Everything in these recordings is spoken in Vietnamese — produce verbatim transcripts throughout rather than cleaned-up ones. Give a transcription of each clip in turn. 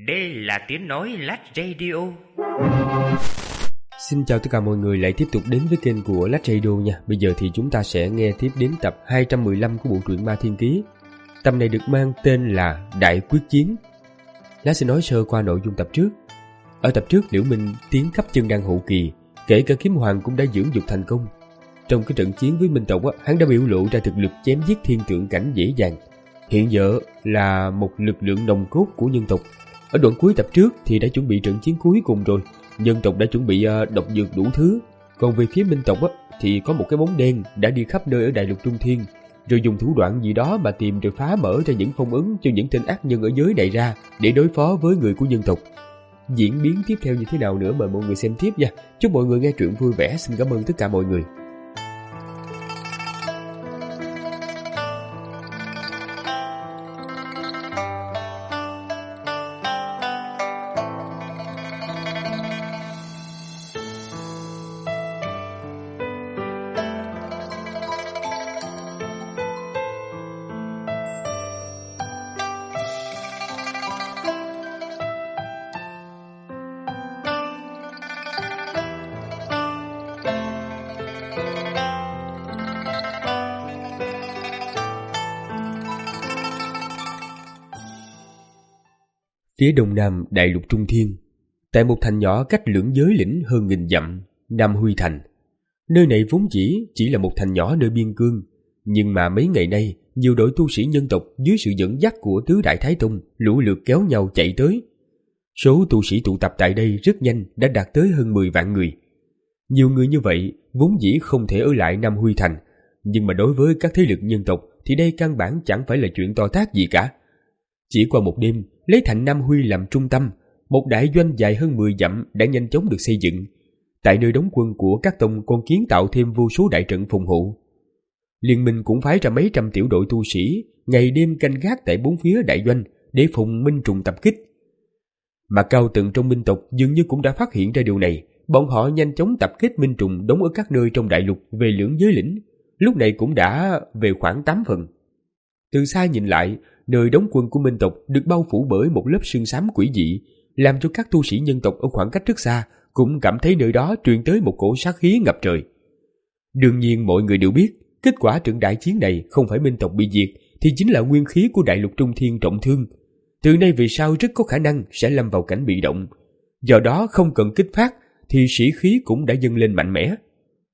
Đây là tiếng nói Lát Radio. Xin chào tất cả mọi người lại tiếp tục đến với kênh của Lát Radio nha. Bây giờ thì chúng ta sẽ nghe tiếp đến tập hai trăm mười lăm của bộ truyện Ma Thiên Ký. Tập này được mang tên là Đại Quyết Chiến. Lát sẽ nói sơ qua nội dung tập trước. Ở tập trước, Liễu Minh tiến cấp chân đan hậu kỳ, kể cả kiếm hoàng cũng đã dưỡng dục thành công. Trong cái trận chiến với Minh tộc, hắn đã biểu lộ ra thực lực chém giết thiên tượng cảnh dễ dàng. Hiện giờ là một lực lượng nòng cốt của nhân tộc. Ở đoạn cuối tập trước thì đã chuẩn bị trận chiến cuối cùng rồi. Nhân tộc đã chuẩn bị uh, độc dược đủ thứ. Còn về phía Minh tộc á, thì có một cái bóng đen đã đi khắp nơi ở đại lục Trung Thiên, rồi dùng thủ đoạn gì đó mà tìm rồi phá mở ra những phong ấn cho những tên ác nhân ở giới này ra để đối phó với người của nhân tộc. Diễn biến tiếp theo như thế nào nữa mời mọi người xem tiếp nha. Chúc mọi người nghe truyện vui vẻ. Xin cảm ơn tất cả mọi người. Phía đông nam đại lục Trung Thiên, tại một thành nhỏ cách lưỡng giới lĩnh hơn nghìn dặm, Nam Huy Thành. Nơi này vốn chỉ chỉ là một thành nhỏ nơi biên cương, nhưng mà mấy ngày nay nhiều đội tu sĩ nhân tộc dưới sự dẫn dắt của tứ đại thái tông lũ lượt kéo nhau chạy tới. Số tu sĩ tụ tập tại đây rất nhanh đã đạt tới hơn mười vạn người. Nhiều người như vậy vốn dĩ không thể ở lại Nam Huy Thành, nhưng mà đối với các thế lực nhân tộc thì đây căn bản chẳng phải là chuyện to tát gì cả. Chỉ qua một đêm, lấy thành Nam Huy làm trung tâm, một đại doanh dài hơn mười dặm đã nhanh chóng được xây dựng. Tại nơi đóng quân của các tông còn kiến tạo thêm vô số đại trận phòng hộ. Liên minh cũng phái ra mấy trăm tiểu đội tu sĩ ngày đêm canh gác tại bốn phía đại doanh để phòng minh trùng tập kích. Mà cao tầng trong minh tộc dường như cũng đã phát hiện ra điều này, bọn họ nhanh chóng tập kích minh trùng đóng ở các nơi trong đại lục về lưỡng giới lĩnh, lúc này cũng đã về khoảng tám phần. Từ xa nhìn lại, nơi đóng quân của minh tộc được bao phủ bởi một lớp sương xám quỷ dị, làm cho các tu sĩ nhân tộc ở khoảng cách rất xa cũng cảm thấy nơi đó truyền tới một cổ sát khí ngập trời. Đương nhiên mọi người đều biết, kết quả trận đại chiến này không phải minh tộc bị diệt, thì chính là nguyên khí của đại lục Trung Thiên trọng thương. Từ nay về sau rất có khả năng sẽ lâm vào cảnh bị động. Do đó không cần kích phát thì sĩ khí cũng đã dâng lên mạnh mẽ.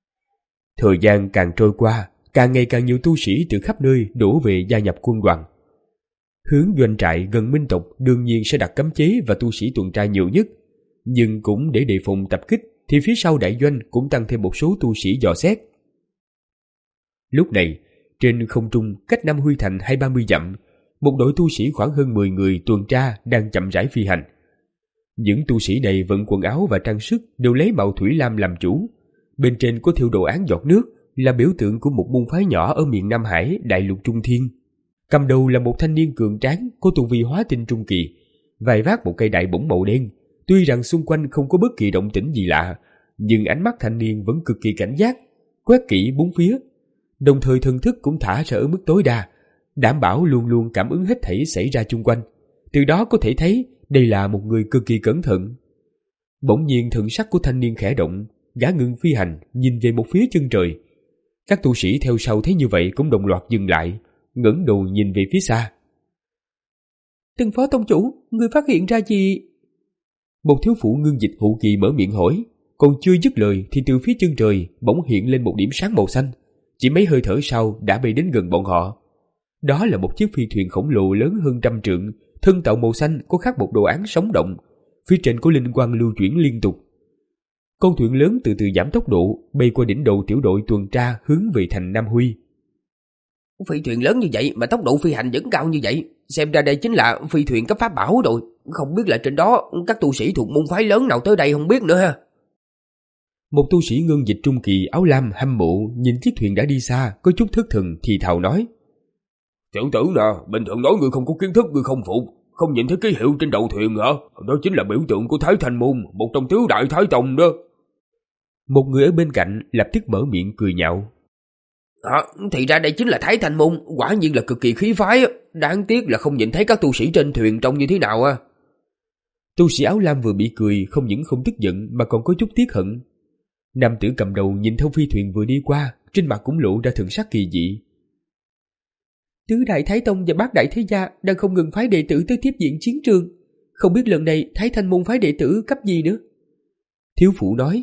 Thời gian càng trôi qua, càng ngày càng nhiều tu sĩ từ khắp nơi đổ về gia nhập quân đoàn. Hướng doanh trại gần minh tộc đương nhiên sẽ đặt cấm chế và tu sĩ tuần tra nhiều nhất, nhưng cũng để đề phòng tập kích thì phía sau đại doanh cũng tăng thêm một số tu sĩ dò xét. Lúc này, trên không trung cách Nam Huy Thành hai ba mươi dặm, một đội tu sĩ khoảng hơn mười người tuần tra đang chậm rãi phi hành. Những tu sĩ này vận quần áo và trang sức đều lấy màu thủy lam làm chủ. Bên trên có thêu đồ án giọt nước, là biểu tượng của một môn phái nhỏ ở miền Nam Hải, đại lục Trung Thiên. Cầm đầu là một thanh niên cường tráng có tu vi hóa tinh trung kỳ, vai vác một cây đại bổng màu đen. Tuy rằng xung quanh không có bất kỳ động tĩnh gì lạ, nhưng ánh mắt thanh niên vẫn cực kỳ cảnh giác, quét kỹ bốn phía, đồng thời thần thức cũng thả ra ở mức tối đa, đảm bảo luôn luôn cảm ứng hết thảy xảy ra chung quanh. Từ đó có thể thấy đây là một người cực kỳ cẩn thận. Bỗng nhiên thần sắc của thanh niên khẽ động, gã ngừng phi hành, nhìn về một phía chân trời. Các tu sĩ theo sau thấy như vậy cũng đồng loạt dừng lại, ngẩng đầu nhìn về phía xa. Từng phó tông chủ, người phát hiện ra gì? Một thiếu phụ ngưng dịch hậu kỳ mở miệng hỏi, còn chưa dứt lời thì từ phía chân trời bỗng hiện lên một điểm sáng màu xanh, chỉ mấy hơi thở sau đã bay đến gần bọn họ. Đó là một chiếc phi thuyền khổng lồ lớn hơn trăm trượng, thân tàu màu xanh có khắc một đồ án sống động, phía trên có linh quang lưu chuyển liên tục. Con thuyền lớn từ từ giảm tốc độ, bay qua đỉnh đầu tiểu đội tuần tra hướng về thành Nam Huy. Phi thuyền lớn như vậy mà tốc độ phi hành vẫn cao như vậy, xem ra đây chính là phi thuyền cấp pháp bảo rồi. Không biết là trên đó các tu sĩ thuộc môn phái lớn nào tới đây không biết nữa ha. Một tu sĩ ngân dịch trung kỳ áo lam hâm mộ nhìn chiếc thuyền đã đi xa, có chút thất thần thì thào nói: Tiểu tử nè, bình thường nói ngươi không có kiến thức, ngươi không phục, không nhìn thấy ký hiệu trên đầu thuyền hả? Đó chính là biểu tượng của Thái Thanh Môn, một trong tứ đại thái tông đó. Một người ở bên cạnh lập tức mở miệng cười nhạo: À, thì ra đây chính là Thái Thanh Môn, quả nhiên là cực kỳ khí phái. Đáng tiếc là không nhìn thấy các tu sĩ trên thuyền trông như thế nào à. Tu sĩ áo lam vừa bị cười không những không tức giận mà còn có chút tiếc hận. Nam tử cầm đầu nhìn theo phi thuyền vừa đi qua, trên mặt cũng lộ ra thần sắc kỳ dị. Tứ đại Thái Tông và bát đại thế gia đang không ngừng phái đệ tử tới tiếp diện chiến trường. Không biết lần này Thái Thanh môn phái đệ tử cấp gì nữa? Thiếu phụ nói.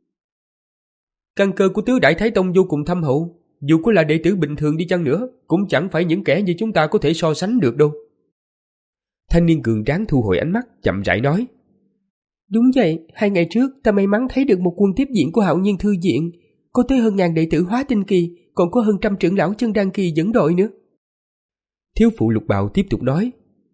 Căn cơ của tứ đại Thái Tông vô cùng thâm hậu, dù có là đệ tử bình thường đi chăng nữa, cũng chẳng phải những kẻ như chúng ta có thể so sánh được đâu. Thanh niên cường tráng thu hồi ánh mắt, chậm rãi nói. Đúng vậy, hai ngày trước ta may mắn thấy được một quân tiếp diện của Hạo Nhiên Thư Viện, có tới hơn ngàn đệ tử hóa tinh kỳ, còn có hơn trăm trưởng lão chân đan kỳ dẫn đội nữa. Thiếu phụ lục bào tiếp tục nói.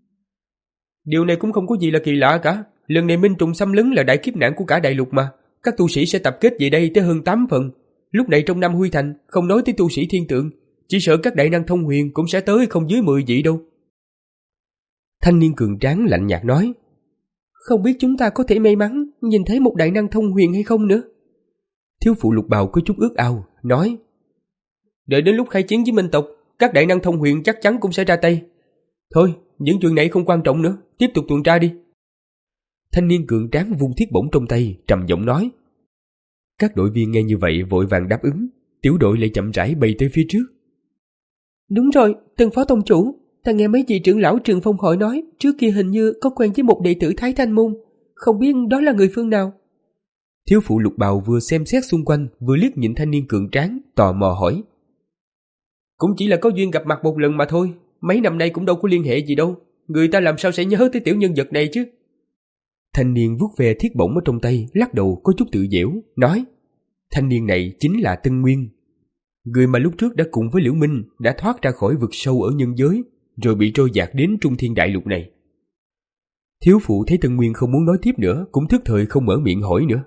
Điều này cũng không có gì là kỳ lạ cả, lần này Minh Trùng xâm lấn là đại kiếp nạn của cả đại lục mà, các tu sĩ sẽ tập kết về đây tới hơn tám phần. Lúc này trong Nam Huy Thành, không nói tới tu sĩ thiên tượng, chỉ sợ các đại năng thông huyền cũng sẽ tới không dưới mười vị đâu. Thanh niên cường tráng lạnh nhạt nói. Không biết chúng ta có thể may mắn nhìn thấy một đại năng thông huyền hay không nữa. Thiếu phụ lục bào có chút ước ao, nói. Đợi đến lúc khai chiến với Minh tộc, các đại năng thông huyền chắc chắn cũng sẽ ra tay. Thôi, những chuyện này không quan trọng nữa, tiếp tục tuần tra đi. Thanh niên cường tráng vung thiết bổng trong tay, trầm giọng nói. Các đội viên nghe như vậy vội vàng đáp ứng, tiểu đội lại chậm rãi bay tới phía trước. Đúng rồi, Tân phó tông chủ, ta nghe mấy vị trưởng lão Trường Phong hỏi nói, trước kia hình như có quen với một đệ tử Thái Thanh môn, không biết đó là người phương nào. Thiếu phụ lục bào vừa xem xét xung quanh, vừa liếc nhìn thanh niên cường tráng, tò mò hỏi. Cũng chỉ là có duyên gặp mặt một lần mà thôi, mấy năm nay cũng đâu có liên hệ gì đâu, người ta làm sao sẽ nhớ tới tiểu nhân vật này chứ. Thanh niên vuốt ve thiết bổng ở trong tay, lắc đầu có chút tự giễu, nói. Thanh niên này chính là Tân Nguyên, người mà lúc trước đã cùng với Liễu Minh đã thoát ra khỏi vực sâu ở nhân giới, rồi bị trôi dạt đến Trung Thiên Đại Lục này. Thiếu phụ thấy Tân Nguyên không muốn nói tiếp nữa, cũng thức thời không mở miệng hỏi nữa.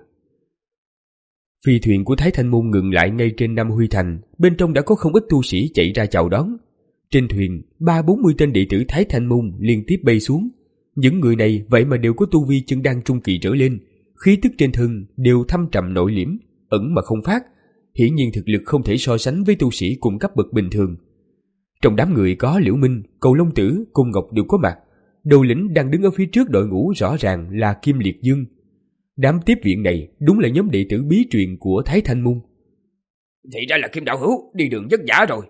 Phi thuyền của Thái Thanh môn ngừng lại ngay trên Nam Huy Thành, bên trong đã có không ít tu sĩ chạy ra chào đón. Trên thuyền, ba bốn mươi tên đệ tử Thái Thanh môn liên tiếp bay xuống. Những người này vậy mà đều có tu vi chân đan trung kỳ trở lên, khí tức trên thân đều thâm trầm nội liễm, ẩn mà không phát, hiển nhiên thực lực không thể so sánh với tu sĩ cùng cấp bậc bình thường. Trong đám người có Liễu Minh, Cầu Long Tử, Cung Ngọc đều có mặt. Đầu lĩnh đang đứng ở phía trước đội ngũ rõ ràng là Kim Liệt Dương. Đám tiếp viện này đúng là nhóm đệ tử bí truyền của Thái Thanh môn. Thì ra là Kim đạo hữu, đi đường vất vả rồi.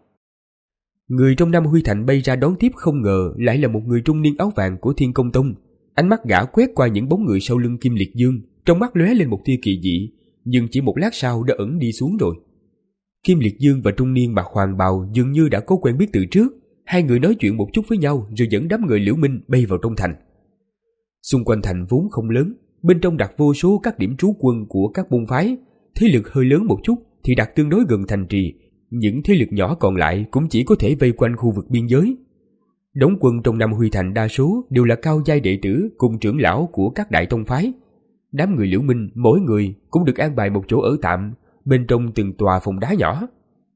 Người trong Nam Huy Thành bay ra đón tiếp không ngờ lại là một người trung niên áo vàng của Thiên Công Tông. Ánh mắt gã quét qua những bóng người sau lưng Kim Liệt Dương, trong mắt lóe lên một tia kỳ dị, nhưng chỉ một lát sau đã ẩn đi xuống rồi. Kim Liệt Dương và trung niên mặc hoàng bào dường như đã có quen biết từ trước, hai người nói chuyện một chút với nhau rồi dẫn đám người Liễu Minh bay vào trong thành. Xung quanh thành vốn không lớn, bên trong đặt vô số các điểm trú quân của các môn phái, thế lực hơi lớn một chút thì đặt tương đối gần thành trì, những thế lực nhỏ còn lại cũng chỉ có thể vây quanh khu vực biên giới. Đóng quân trong Nam Huy Thành đa số đều là cao giai đệ tử cùng trưởng lão của các đại tông phái. Đám người Liễu Minh mỗi người cũng được an bài một chỗ ở tạm bên trong từng tòa phòng đá nhỏ.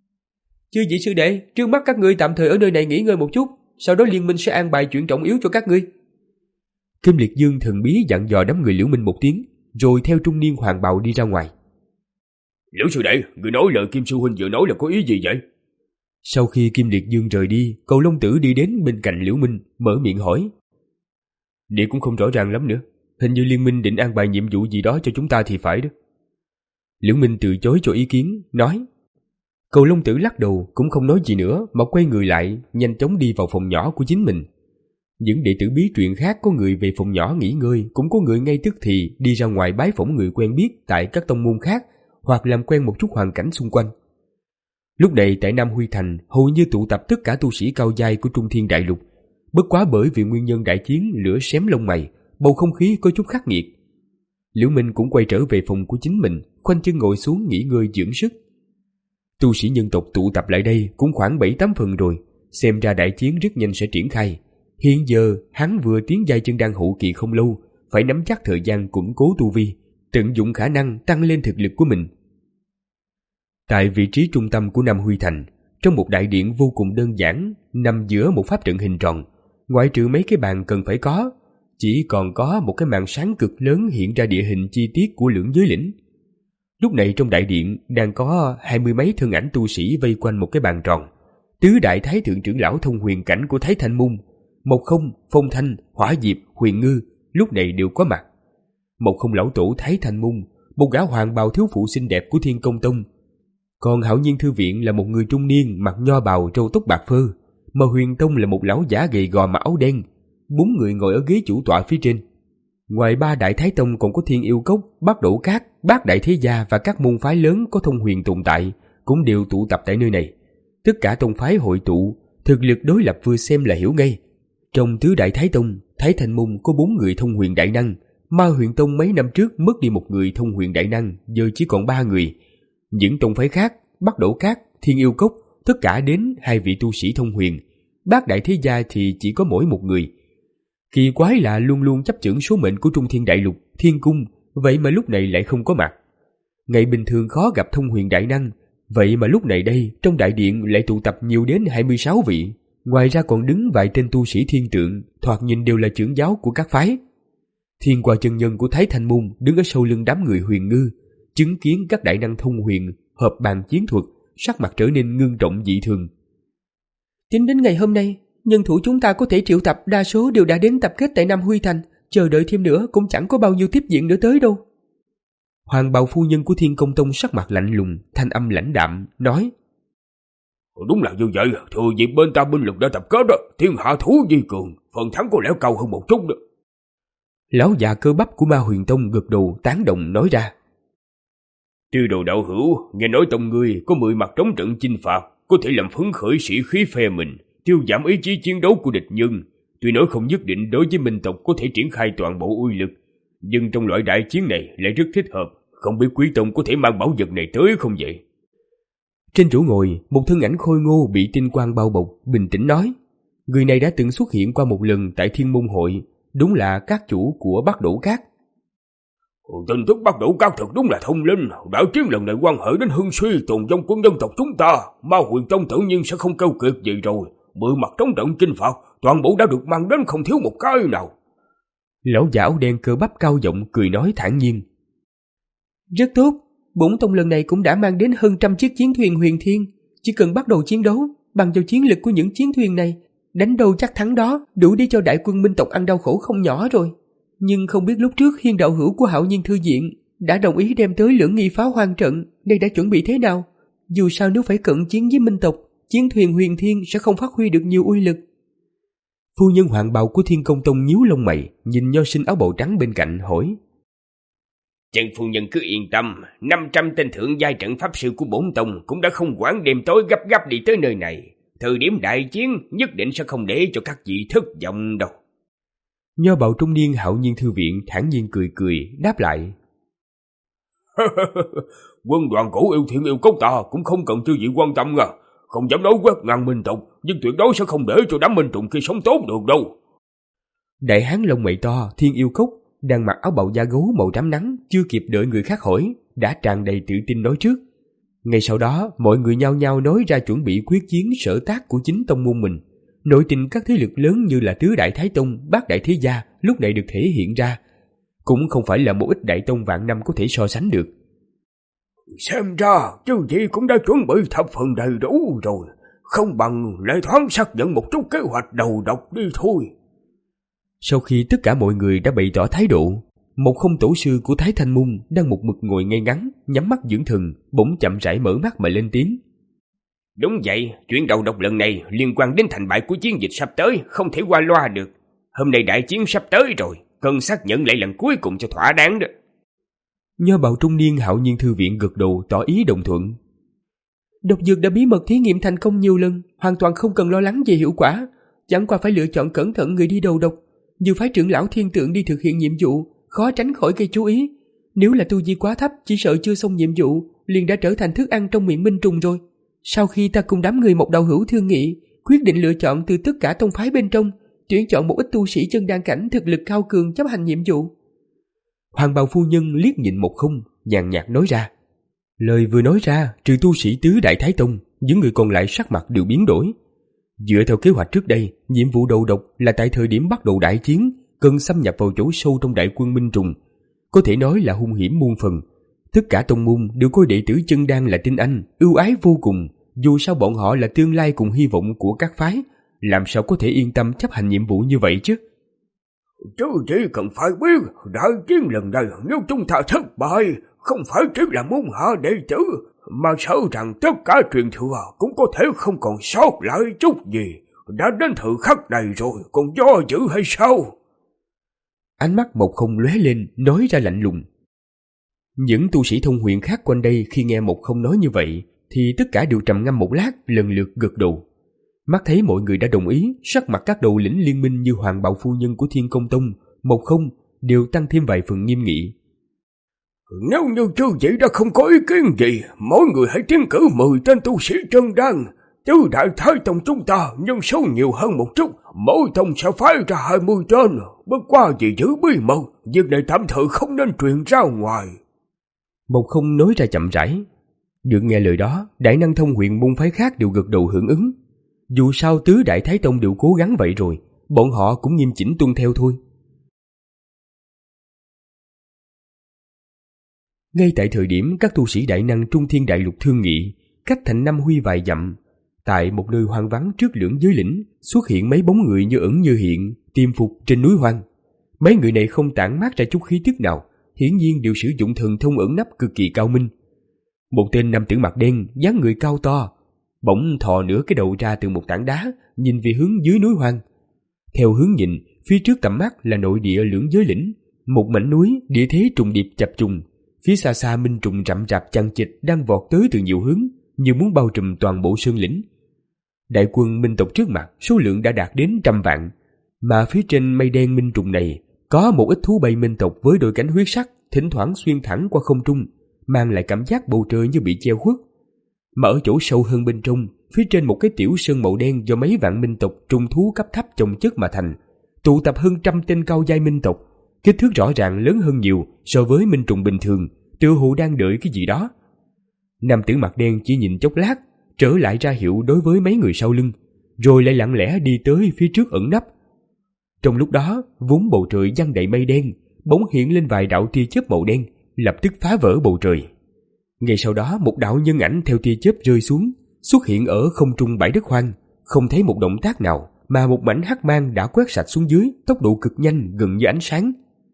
Chư vị sư đệ, trước mắt các ngươi tạm thời ở nơi này nghỉ ngơi một chút, sau đó liên minh sẽ an bài chuyện trọng yếu cho các ngươi. Kim Liệt Dương thần bí dặn dò đám người Liễu Minh một tiếng, rồi theo trung niên hoàng bào đi ra ngoài. Liễu sư đệ, người nói lời Kim sư huynh vừa nói là có ý gì vậy? Sau khi Kim Liệt Dương rời đi, Cầu Long Tử đi đến bên cạnh Liễu Minh, mở miệng hỏi. Đệ cũng không rõ ràng lắm nữa, hình như liên minh định an bài nhiệm vụ gì đó cho chúng ta thì phải đó. Liễu Minh từ chối cho ý kiến, nói. Cầu Long Tử lắc đầu cũng không nói gì nữa mà quay người lại, nhanh chóng đi vào phòng nhỏ của chính mình. Những đệ tử bí truyền khác có người về phòng nhỏ nghỉ ngơi, cũng có người ngay tức thì đi ra ngoài bái phỏng người quen biết tại các tông môn khác, hoặc làm quen một chút hoàn cảnh xung quanh. Lúc này tại Nam Huy Thành hầu như tụ tập tất cả tu sĩ cao giai của Trung Thiên Đại Lục, bất quá bởi vì nguyên nhân đại chiến lửa xém lông mày, bầu không khí có chút khắc nghiệt. Liễu Minh cũng quay trở về phòng của chính mình, khoanh chân ngồi xuống nghỉ ngơi dưỡng sức. Tu sĩ nhân tộc tụ tập lại đây cũng khoảng bảy tám phần rồi, xem ra đại chiến rất nhanh sẽ triển khai. Hiện giờ hắn vừa tiến giai chân đan hậu kỳ không lâu, phải nắm chắc thời gian củng cố tu vi, tận dụng khả năng tăng lên thực lực của mình. Tại vị trí trung tâm của Nam Huy Thành, trong một đại điện vô cùng đơn giản, nằm giữa một pháp trận hình tròn, ngoại trừ mấy cái bàn cần phải có, chỉ còn có một cái màn sáng cực lớn hiện ra địa hình chi tiết của lưỡng giới lĩnh. Lúc này trong đại điện đang có hai mươi mấy thân ảnh tu sĩ vây quanh một cái bàn tròn. Tứ đại thái thượng trưởng lão thông huyền cảnh của Thái Thanh môn, Mộc Không, Phong Thanh, Hỏa Diệp, Huyền Ngư lúc này đều có mặt. Một Không lão tổ Thái Thanh Môn, một gã hoàng bào thiếu phụ xinh đẹp của Thiên Công Tông. Còn Hạo Nhiên Thư Viện là một người trung niên mặc nho bào râu tóc bạc phơ, mà Huyền Tông là một lão giả gầy gò mặc áo đen. Bốn người ngồi ở ghế chủ tọa phía trên. Ngoài ba đại thái tông còn có Thiên Yêu Cốc, Bát Đổ Cát, Bát Đại Thế Gia và các môn phái lớn có thông huyền tồn tại cũng đều tụ tập tại nơi này. Tất cả tông phái hội tụ, thực lực đối lập vừa xem là hiểu ngay. Trong tứ đại thái tông, Thái Thanh Môn có bốn người thông huyền đại năng, Ma Huyền Tông mấy năm trước mất đi một người thông huyền đại năng, giờ chỉ còn ba người. Những tông phái khác, Bát Đổ Cát, Thiên Yêu Cốc, tất cả đến hai vị tu sĩ thông huyền. Bát Đại Thế Gia thì chỉ có mỗi một người. Kỳ quái là luôn luôn chấp chưởng số mệnh của Trung Thiên Đại Lục, Thiên Cung, vậy mà lúc này lại không có mặt. Ngày bình thường khó gặp thông huyền đại năng, vậy mà lúc này đây trong đại điện lại tụ tập nhiều đến hai mươi sáu vị. Ngoài ra còn đứng vài tên tu sĩ thiên tượng, thoạt nhìn đều là trưởng giáo của các phái. Thiên Qua chân nhân của Thái Thanh Môn đứng ở sau lưng đám người Huyền Ngư, chứng kiến các đại năng thông huyền hợp bàn chiến thuật, sắc mặt trở nên ngưng trọng dị thường. Tính đến ngày hôm nay, nhân thủ chúng ta có thể triệu tập đa số đều đã đến tập kết tại Nam Huy Thành, chờ đợi thêm nữa cũng chẳng có bao nhiêu tiếp diện nữa tới đâu. Hoàng bào phu nhân của Thiên Công Tông sắc mặt lạnh lùng, thanh âm lãnh đạm, nói: Đúng là như vậy, thừa dịp bên ta binh lực đã tập kết đó, thiên hạ thú di cường, phần thắng có lẽ cao hơn một chút đó. Lão già cơ bắp của Ma Huyền Tông gật đầu tán đồng nói ra: Trừ đồ đạo hữu, nghe nói tông ngươi có mười mặt trống trận chinh phạt, có thể làm phấn khởi sĩ khí phe mình, tiêu giảm ý chí chiến đấu của địch nhân. Tuy nói không nhất định đối với minh tộc có thể triển khai toàn bộ uy lực, nhưng trong loại đại chiến này lại rất thích hợp. Không biết quý tông có thể mang bảo vật này tới không vậy? Trên chỗ ngồi, một thân ảnh khôi ngô bị tinh quang bao bọc, bình tĩnh nói. Người này đã từng xuất hiện qua một lần tại Thiên Môn Hội, đúng là các chủ của Bát Đổ Cát. Tin tức Bát Đổ Cát thật đúng là thông linh. Đại chiến lần này quan hệ đến hưng suy tồn vong của dân tộc chúng ta. Ma Huyền Tông tự nhiên sẽ không keo kiệt gì rồi. Mười mặt trống trận chinh phạt, toàn bộ đã được mang đến không thiếu một cái nào. Lão giả áo đen cơ bắp cao giọng cười nói thản nhiên. Rất tốt, bổn tông lần này cũng đã mang đến hơn trăm chiếc chiến thuyền huyền thiên. Chỉ cần bắt đầu chiến đấu, bằng vào chiến lực của những chiến thuyền này, đánh đâu chắc thắng đó, đủ để cho đại quân minh tộc ăn đau khổ không nhỏ rồi. Nhưng không biết lúc trước Hiên đạo hữu của Hạo Nhiên Thư Viện đã đồng ý đem tới lưỡng nghi pháo hoang trận, đây đã chuẩn bị thế nào? Dù sao nếu phải cận chiến với minh tộc, chiến thuyền huyền thiên sẽ không phát huy được nhiều uy lực. Phu nhân hoàng bào của Thiên Công Tông nhíu lông mày, nhìn nho sinh áo bào trắng bên cạnh hỏi. Trần phu nhân cứ yên tâm, năm trăm tên thượng giai trận pháp sư của bổn tông cũng đã không quản đêm tối gấp gáp đi tới nơi này. Thời điểm đại chiến nhất định sẽ không để cho các vị thất vọng đâu. Nho bào trung niên Hạo Nhiên Thư Viện thản nhiên cười cười đáp lại. Quân đoàn cổ yêu Thiên Yêu Cốc ta cũng không cần chư vị quan tâm nha. Không dám nói quét ngang minh tộc, nhưng tuyệt đối sẽ không để cho đám minh trùng kia sống tốt được đâu. Đại hán lông mày to Thiên Yêu Cốc đang mặc áo bào da gấu màu trắng nắng, chưa kịp đợi người khác hỏi, đã tràn đầy tự tin nói trước. Ngay sau đó, mọi người nhao nhao nói ra chuẩn bị quyết chiến sở tác của chính tông môn mình. Nội tình các thế lực lớn như là Tứ Đại Thái Tông, Bát Đại Thế Gia lúc này được thể hiện ra. Cũng không phải là một ít đại tông vạn năm có thể so sánh được. Xem ra, chứ gì cũng đã chuẩn bị thập phần đầy đủ rồi. Không bằng lại thoáng xác nhận một chút kế hoạch đầu độc đi thôi. Sau khi tất cả mọi người đã bày tỏ thái độ, một Không tổ sư của Thái Thanh Môn đang một mực ngồi ngay ngắn, nhắm mắt dưỡng thần, bỗng chậm rãi mở mắt mà lên tiếng. Đúng vậy, chuyện đầu độc lần này liên quan đến thành bại của chiến dịch sắp tới, không thể qua loa được. Hôm nay đại chiến sắp tới rồi, cần xác nhận lại lần cuối cùng cho thỏa đáng đó. Nho bào trung niên Hạo Nhiên Thư Viện gật đầu tỏ ý đồng thuận. Độc dược đã bí mật thí nghiệm thành công nhiều lần, hoàn toàn không cần lo lắng về hiệu quả. Chẳng qua phải lựa chọn cẩn thận người đi đầu độc. Như phái trưởng lão thiên tượng đi thực hiện nhiệm vụ, khó tránh khỏi gây chú ý. Nếu là tu vi quá thấp, chỉ sợ chưa xong nhiệm vụ, liền đã trở thành thức ăn trong miệng minh trùng rồi. Sau khi ta cùng đám người một đạo hữu thương nghị, quyết định lựa chọn từ tất cả tông phái bên trong, tuyển chọn một ít tu sĩ chân đan cảnh thực lực cao cường chấp hành nhiệm vụ. Hoàng bào phu nhân liếc nhìn một Không, nhàn nhạt nói ra. Lời vừa nói ra, trừ tu sĩ Tứ Đại Thái Tông, những người còn lại sắc mặt đều biến đổi. Dựa theo kế hoạch trước đây, nhiệm vụ đầu độc là tại thời điểm bắt đầu đại chiến, cần xâm nhập vào chỗ sâu trong đại quân minh trùng. Có thể nói là hung hiểm muôn phần. Tất cả tông môn đều coi đệ tử chân đan là tinh anh, ưu ái vô cùng. Dù sao bọn họ là tương lai cùng hy vọng của các phái, làm sao có thể yên tâm chấp hành nhiệm vụ như vậy chứ? Chứ chỉ cần phải biết, đại chiến lần này nếu chúng ta thất bại, không phải chỉ là môn hạ đệ tử, mà sợ rằng tất cả truyền thừa cũng có thể không còn sót lại chút gì. Đã đến thời khắc này rồi, còn do dự hay sao? Ánh mắt Mộc Không lóe lên, nói ra lạnh lùng. Những tu sĩ thông huyền khác quanh đây khi nghe Mộc Không nói như vậy, thì tất cả đều trầm ngâm một lát, lần lượt gật đầu. Mắt thấy mọi người đã đồng ý, sắc mặt các đầu lĩnh liên minh như Hoàng Bào Phu Nhân của Thiên Công Tông, Mộc Không đều tăng thêm vài phần nghiêm nghị. Nếu như chư vị đã không có ý kiến gì, mỗi người hãy tiến cử mười tên tu sĩ chân đan. Tứ đại thái tông chúng ta nhân số nhiều hơn một chút, mỗi tông sẽ phái ra hai mươi tên. Bất qua vì giữ bí mật, việc này tạm thời không nên truyền ra ngoài. Mộc Không nói ra chậm rãi. Được nghe lời đó, đại năng thông huyền môn phái khác đều gật đầu hưởng ứng. Dù sao tứ đại thái tông đều cố gắng vậy rồi, bọn họ cũng nghiêm chỉnh tuân theo thôi. Ngay tại thời điểm các tu sĩ đại năng Trung Thiên Đại Lục thương nghị, cách thành Nam Huy vài dặm, tại một nơi hoang vắng trước lưỡng giới lĩnh, xuất hiện mấy bóng người như ẩn như hiện, tiềm phục trên núi hoang. Mấy người này không tản mát ra chút khí tức nào, hiển nhiên đều sử dụng thần thông ẩn nấp cực kỳ cao minh. Một tên nam tử mặt đen, dáng người cao to, bỗng thò nửa cái đầu ra từ một tảng đá, nhìn về hướng dưới núi hoang. Theo hướng nhìn, phía trước tầm mắt là nội địa lưỡng giới lĩnh, một mảnh núi, địa thế trùng điệp chập trùng. Phía xa xa minh trùng rậm rạp chằng chịt đang vọt tới từ nhiều hướng, như muốn bao trùm toàn bộ sơn lĩnh. Đại quân minh tộc trước mặt số lượng đã đạt đến trăm vạn, mà phía trên mây đen minh trùng này có một ít thú bay minh tộc với đôi cánh huyết sắc, thỉnh thoảng xuyên thẳng qua không trung, mang lại cảm giác bầu trời như bị che khuất. Mà ở chỗ sâu hơn bên trong, phía trên một cái tiểu sơn màu đen do mấy vạn minh tộc trùng thú cấp thấp chồng chất mà thành, tụ tập hơn trăm tên cao giai minh tộc, kích thước rõ ràng lớn hơn nhiều so với minh trùng bình thường, tựa hồ đang đợi cái gì đó. Nam tử mặt đen chỉ nhìn chốc lát, trở lại ra hiệu đối với mấy người sau lưng, rồi lại lặng lẽ đi tới phía trước ẩn nấp. Trong lúc đó, vốn bầu trời giăng đầy mây đen, bỗng hiện lên vài đạo tia chớp màu đen, lập tức phá vỡ bầu trời. Ngay sau đó, một đạo nhân ảnh theo tia chớp rơi xuống, xuất hiện ở không trung bãi đất hoang, không thấy một động tác nào, mà một mảnh hắc mang đã quét sạch xuống dưới, tốc độ cực nhanh gần như ánh sáng.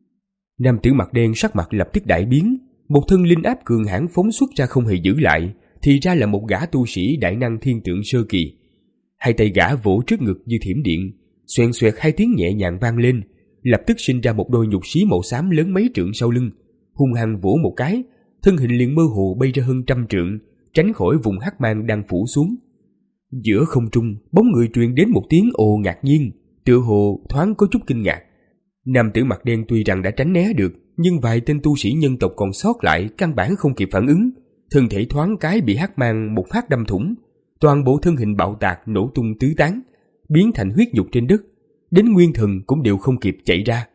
Nam tử mặt đen sắc mặt lập tức đại biến, một thân linh áp cường hãn phóng xuất ra không hề giữ lại, thì ra là một gã tu sĩ đại năng thiên tượng sơ kỳ. Hai tay gã vỗ trước ngực như thiểm điện, xoèn xoẹt hai tiếng nhẹ nhàng vang lên, lập tức sinh ra một đôi nhục xí màu xám lớn mấy trượng sau lưng, hung hăng vỗ một cái, thân hình liền mơ hồ bay ra hơn trăm trượng, tránh khỏi vùng hắc mang đang phủ xuống. Giữa không trung, bóng người truyền đến một tiếng ồ ngạc nhiên, tựa hồ thoáng có chút kinh ngạc. Nam tử mặt đen tuy rằng đã tránh né được, nhưng vài tên tu sĩ nhân tộc còn sót lại căn bản không kịp phản ứng, thân thể thoáng cái bị hắc mang một phát đâm thủng, toàn bộ thân hình bạo tạc nổ tung tứ tán, biến thành huyết nhục trên đất, đến nguyên thần cũng đều không kịp chạy ra.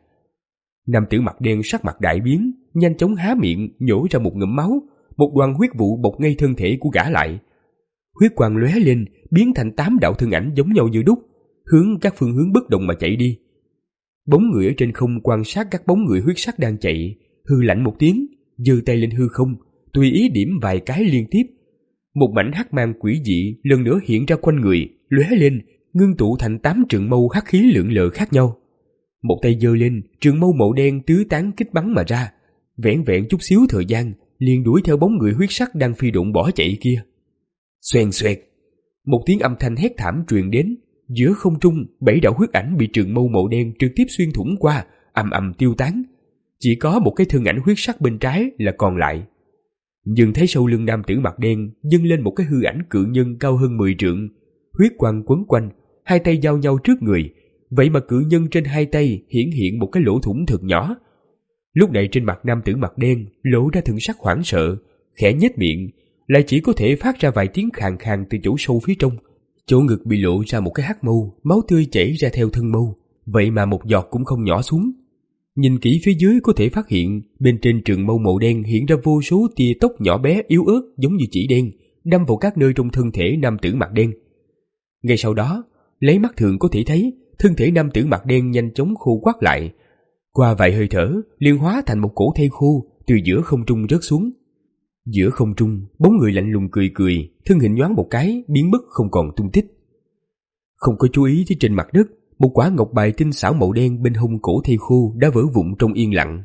Nam tử mặt đen sắc mặt đại biến, nhanh chóng há miệng nhổ ra một ngụm máu, một đoàn huyết vụ bọc ngay thân thể của gã lại. Huyết quang lóe lên, biến thành tám đạo thân ảnh giống nhau như đúc, hướng các phương hướng bất đồng mà chạy đi. Bóng người ở trên không quan sát các bóng người huyết sắc đang chạy, hư lạnh một tiếng, giơ tay lên hư không, tùy ý điểm vài cái liên tiếp. Một mảnh hắc mang quỷ dị lần nữa hiện ra quanh người, lóe lên, ngưng tụ thành tám trường mâu hắc khí lượn lờ khác nhau. Một tay giơ lên, trường mâu màu đen tứ tán kích bắn mà ra, vẻn vẹn chút xíu thời gian, liền đuổi theo bóng người huyết sắc đang phi độn bỏ chạy kia. Xoèn xoẹt, một tiếng âm thanh hét thảm truyền đến. Giữa không trung, bảy đạo huyết ảnh bị trường mâu màu đen trực tiếp xuyên thủng qua, ầm ầm tiêu tán. Chỉ có một cái thân ảnh huyết sắc bên trái là còn lại. Nhưng thấy sau lưng nam tử mặt đen dâng lên một cái hư ảnh cự nhân cao hơn mười trượng, huyết quang quấn quanh, hai tay giao nhau trước người. Vậy mà cự nhân trên hai tay hiển hiện một cái lỗ thủng thật nhỏ. Lúc này trên mặt nam tử mặt đen lộ ra thần sắc hoảng sợ, khẽ nhếch miệng, lại chỉ có thể phát ra vài tiếng khàn khàn từ chỗ sâu phía trong. Chỗ ngực bị lộ ra một cái hắc mâu, máu tươi chảy ra theo thân mâu, vậy mà một giọt cũng không nhỏ xuống. Nhìn kỹ phía dưới có thể phát hiện, bên trên trường mâu màu đen hiện ra vô số tia tóc nhỏ bé yếu ớt giống như chỉ đen, đâm vào các nơi trong thân thể nam tử mặt đen. Ngay sau đó, lấy mắt thường có thể thấy, thân thể nam tử mặt đen nhanh chóng khô quắt lại. Qua vài hơi thở, liền hóa thành một cổ thây khô từ giữa không trung rớt xuống. Giữa không trung, bóng người lạnh lùng cười cười, thân hình nhoáng một cái, biến mất không còn tung tích. Không có chú ý tới trên mặt đất, một quả ngọc bài tinh xảo màu đen bên hông cổ thây khô đã vỡ vụn trong yên lặng.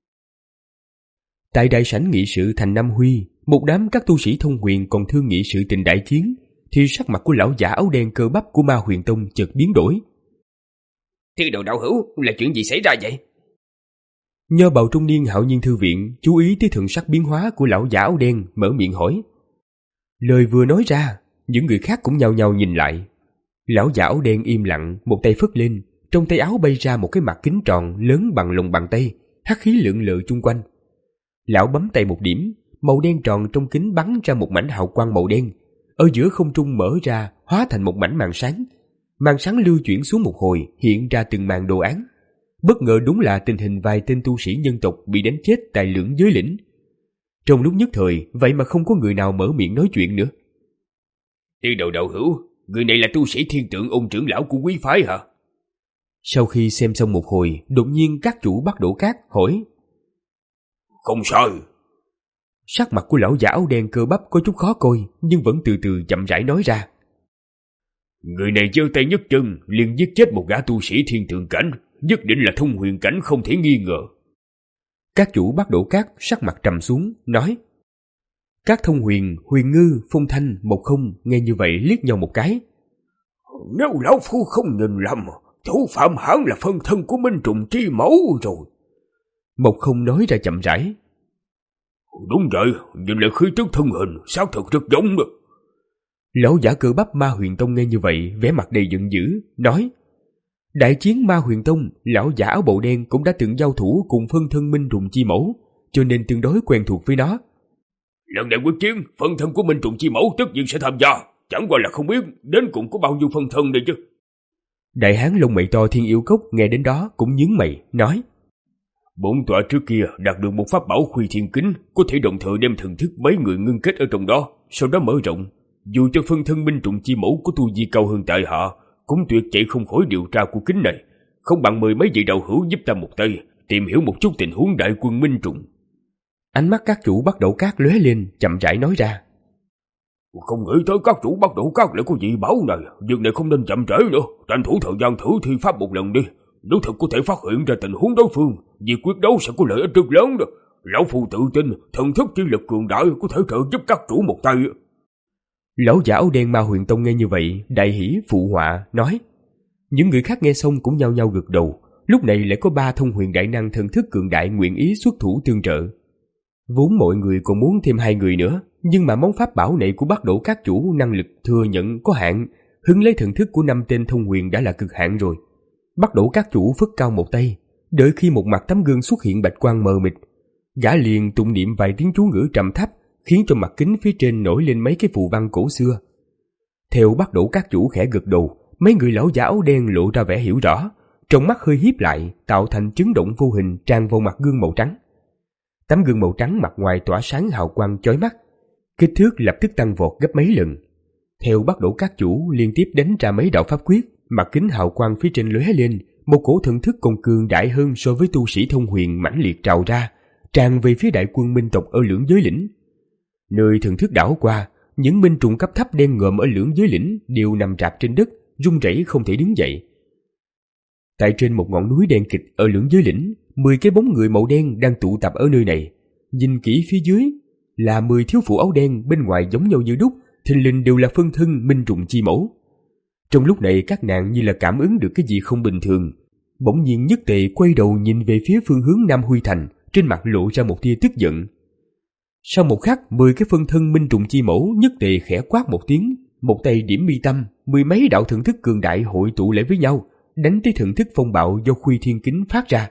Tại đại sảnh nghị sự thành Nam Huy, một đám các tu sĩ thông huyền còn thương nghị sự tình đại chiến, thì sắc mặt của lão giả áo đen cơ bắp của Ma Huyền Tông chợt biến đổi. Thi đồ đạo hữu, là chuyện gì xảy ra vậy? Nho bào trung niên Hạo Nhiên Thư Viện chú ý tới thần sắc biến hóa của lão giả áo đen, mở miệng hỏi. Lời vừa nói ra, những người khác cũng nhao nhao nhìn lại. Lão giả áo đen im lặng, một tay phất lên, trong tay áo bay ra một cái mặt kính tròn lớn bằng lòng bàn tay, hắc khí lượn lờ chung quanh. Lão bấm tay một điểm, màu đen tròn trong kính bắn ra một mảnh hào quang màu đen, ở giữa không trung mở ra, hóa thành một mảnh màn sáng. Màn sáng lưu chuyển xuống một hồi, hiện ra từng màn đồ án. Bất ngờ đúng là tình hình vài tên tu sĩ nhân tộc bị đánh chết tại Lưỡng Giới Lĩnh. Trong lúc nhất thời, vậy mà không có người nào mở miệng nói chuyện nữa. Đi đầu đạo hữu, người này là tu sĩ Thiên Tượng Ôn trưởng lão của quý phái hả? Sau khi xem xong một hồi, đột nhiên các chủ Bắc Đổ Cát hỏi. Không sai. Sắc mặt của lão giả áo đen cơ bắp có chút khó coi, nhưng vẫn từ từ chậm rãi nói ra. Người này giơ tay nhấc chân liền giết chết một gã tu sĩ Thiên Tượng cảnh, nhất định là thông huyền cảnh không thể nghi ngờ. Các chủ Bắc Đổ Cát sắc mặt trầm xuống, nói. Các thông huyền, Huyền Ngư, Phong Thanh, Mộc Không nghe như vậy liếc nhau một cái. Nếu lão phu không nhìn lầm, thủ phạm hẳn là phân thân của Minh Trùng Chi Mẫu rồi. Mộc Không nói ra chậm rãi. Đúng vậy, nhìn lại khí tức thân hình, xác thực rất giống được. Lão giả cơ bắp Ma Huyền Tông nghe như vậy, vẻ mặt đầy giận dữ, nói. Đại chiến Ma Huyền Tông, lão giả áo bào đen cũng đã từng giao thủ cùng phân thân Minh Trùng Chi Mẫu, cho nên tương đối quen thuộc với nó. Lần này quyết chiến, phân thân của Minh Trùng Chi Mẫu tất nhiên sẽ tham gia, chẳng qua là không biết đến cùng có bao nhiêu phân thân đây chứ. Đại hán lông mày to Thiên Yêu Cốc nghe đến đó cũng nhướng mày, nói. Bổn tọa trước kia đạt được một pháp bảo Khuy Thiên Kính, có thể đồng thời đem thần thức mấy người ngưng kết ở trong đó, sau đó mở rộng. Dù cho phân thân Minh Trùng Chi Mẫu có tu vi cao hơn tại hạ, cũng tuyệt chạy không khỏi điều tra của kính này. Không bằng mười mấy vị đạo hữu giúp ta một tay, tìm hiểu một chút tình huống đại quân Minh Trùng. Ánh mắt các chủ Bắc Đổ Cát lóe lên, chậm rãi nói ra. Không nghĩ tới các chủ Bắc Đổ Cát lại có dị bảo này, việc này không nên chậm trễ nữa, tranh thủ thời gian thử thi pháp một lần đi. Nếu thật có thể phát hiện ra tình huống đối phương, việc quyết đấu sẽ có lợi ích rất lớn đó. Lão phu tự tin, thần thức chi lực cường đại có thể trợ giúp các chủ một tay. Lão giả áo đen Ma Huyền Tông nghe như vậy, đại hỉ phụ họa, nói. Những người khác nghe xong cũng nhao nhao gật đầu. Lúc này lại có ba thông huyền đại năng thần thức cường đại nguyện ý xuất thủ tương trợ. Vốn mọi người còn muốn thêm hai người nữa, nhưng mà món pháp bảo này của Bắc Đổ các chủ năng lực thừa nhận có hạn, hứng lấy thần thức của năm tên thông huyền đã là cực hạn rồi. Bắc Đổ các chủ phất cao một tay, đợi khi một mặt tấm gương xuất hiện bạch quang mờ mịt, gã liền tụng niệm vài tiếng chú ngữ trầm thấp, khiến cho mặt kính phía trên nổi lên mấy cái phù văn cổ xưa. Theo Bắc Đổ các chủ khẽ gật đầu, mấy người lão giả áo đen lộ ra vẻ hiểu rõ, trong mắt hơi híp lại, tạo thành chấn động vô hình tràn vào mặt gương màu trắng. Tấm gương màu trắng mặt ngoài tỏa sáng hào quang chói mắt, kích thước lập tức tăng vọt gấp mấy lần. Theo Bắc Đổ các chủ liên tiếp đánh ra mấy đạo pháp quyết, mặt kính hào quang phía trên lóe lên, một cổ thần thức còn cường đại hơn so với tu sĩ thông huyền mãnh liệt trào ra, tràn về phía đại quân minh tộc ở Lưỡng Giới Lĩnh. Nơi thần thức đảo qua, những minh trùng cấp thấp đen ngòm ở Lưỡng Giới Lĩnh đều nằm rạp trên đất, run rẩy không thể đứng dậy. Tại trên một ngọn núi đen kịt ở Lưỡng Giới Lĩnh, mười cái bóng người màu đen đang tụ tập ở nơi này. Nhìn kỹ phía dưới là mười thiếu phụ áo đen, bên ngoài giống nhau như đúc, thình lình đều là phân thân Minh Trùng Chi Mẫu. Trong lúc này các nàng như là cảm ứng được cái gì không bình thường, bỗng nhiên nhất tề quay đầu nhìn về phía phương hướng Nam Huy Thành, trên mặt lộ ra một tia tức giận. Sau một khắc, mười cái phân thân Minh Trùng Chi Mẫu nhất tề khẽ quát một tiếng, một tay điểm mi tâm, mười mấy đạo thần thức cường đại hội tụ lại với nhau, đánh tới thần thức phong bạo do Khuy Thiên Kính phát ra.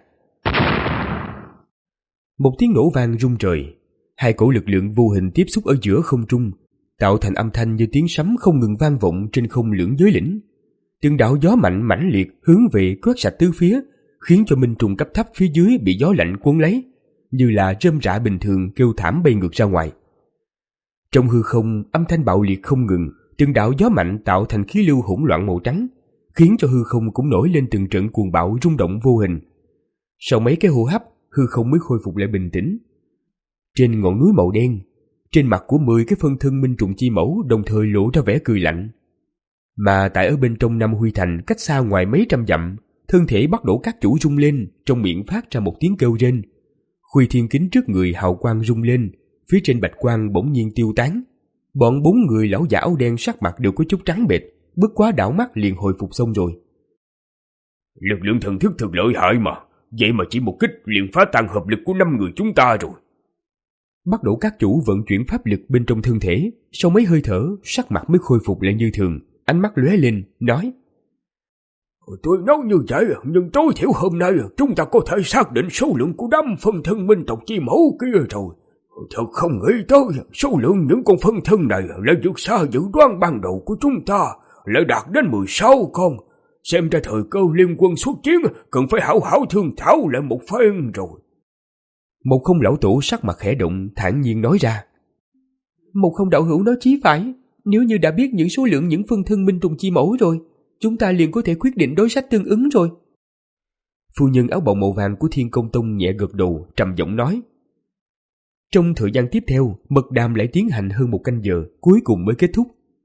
Một tiếng nổ vang rung trời, hai cổ lực lượng vô hình tiếp xúc ở giữa không trung, tạo thành âm thanh như tiếng sấm không ngừng vang vọng trên không Lưỡng Giới Lĩnh. Từng đạo gió mạnh mãnh liệt hướng về quét sạch tứ phía, khiến cho minh trùng cấp thấp phía dưới bị gió lạnh cuốn lấy, như là rơm rạ bình thường kêu thảm bay ngược ra ngoài. Trong hư không, âm thanh bạo liệt không ngừng, từng đạo gió mạnh tạo thành khí lưu hỗn loạn màu trắng, khiến cho hư không cũng nổi lên từng trận cuồng bạo rung động vô hình. Sau mấy cái hô hấp, hư không mới khôi phục lại bình tĩnh. Trên ngọn núi màu đen, trên mặt của mười cái phân thân Minh Trùng Chi Mẫu đồng thời lộ ra vẻ cười lạnh. Mà tại ở bên trong Nam Huy Thành cách xa ngoài mấy trăm dặm, thân thể Bắc Đỗ Các Chủ rung lên, trong miệng phát ra một tiếng kêu rên. Khuy thiên kính trước người hào quang rung lên, phía trên bạch quang bỗng nhiên tiêu tán. Bọn bốn người lão giả áo đen sắc mặt đều có chút trắng bệch, bước quá đảo mắt liền hồi phục xong rồi. Lực lượng thần thức thật lợi hại mà, vậy mà chỉ một kích liền phá tan hợp lực của năm người chúng ta rồi. Bắc Đỗ Các Chủ vận chuyển pháp lực bên trong thân thể, sau mấy hơi thở, sắc mặt mới khôi phục lại như thường, ánh mắt lóe lên, nói: Tôi nói như vậy, nhưng tối thiểu hôm nay chúng ta có thể xác định số lượng của đám phân thân minh tộc chi mẫu kia rồi. Thật không nghĩ tới, số lượng những con phân thân này lại vượt xa dự đoán ban đầu của chúng ta, lại đạt đến mười sáu con. Xem ra thời cơ liên quân xuất chiến cần phải hảo hảo thương thảo lại một phen rồi. Một Không lão tổ sắc mặt khẽ động, thản nhiên nói ra: Một Không đạo hữu nói chí phải, nếu như đã biết những số lượng những phân thân minh trùng chi mẫu rồi, chúng ta liền có thể quyết định đối sách tương ứng rồi. Phu nhân áo bào màu vàng của Thiên Công Tông nhẹ gật đầu, trầm giọng nói. Trong thời gian tiếp theo, mật đàm lại tiến hành hơn một canh giờ, cuối cùng mới kết thúc.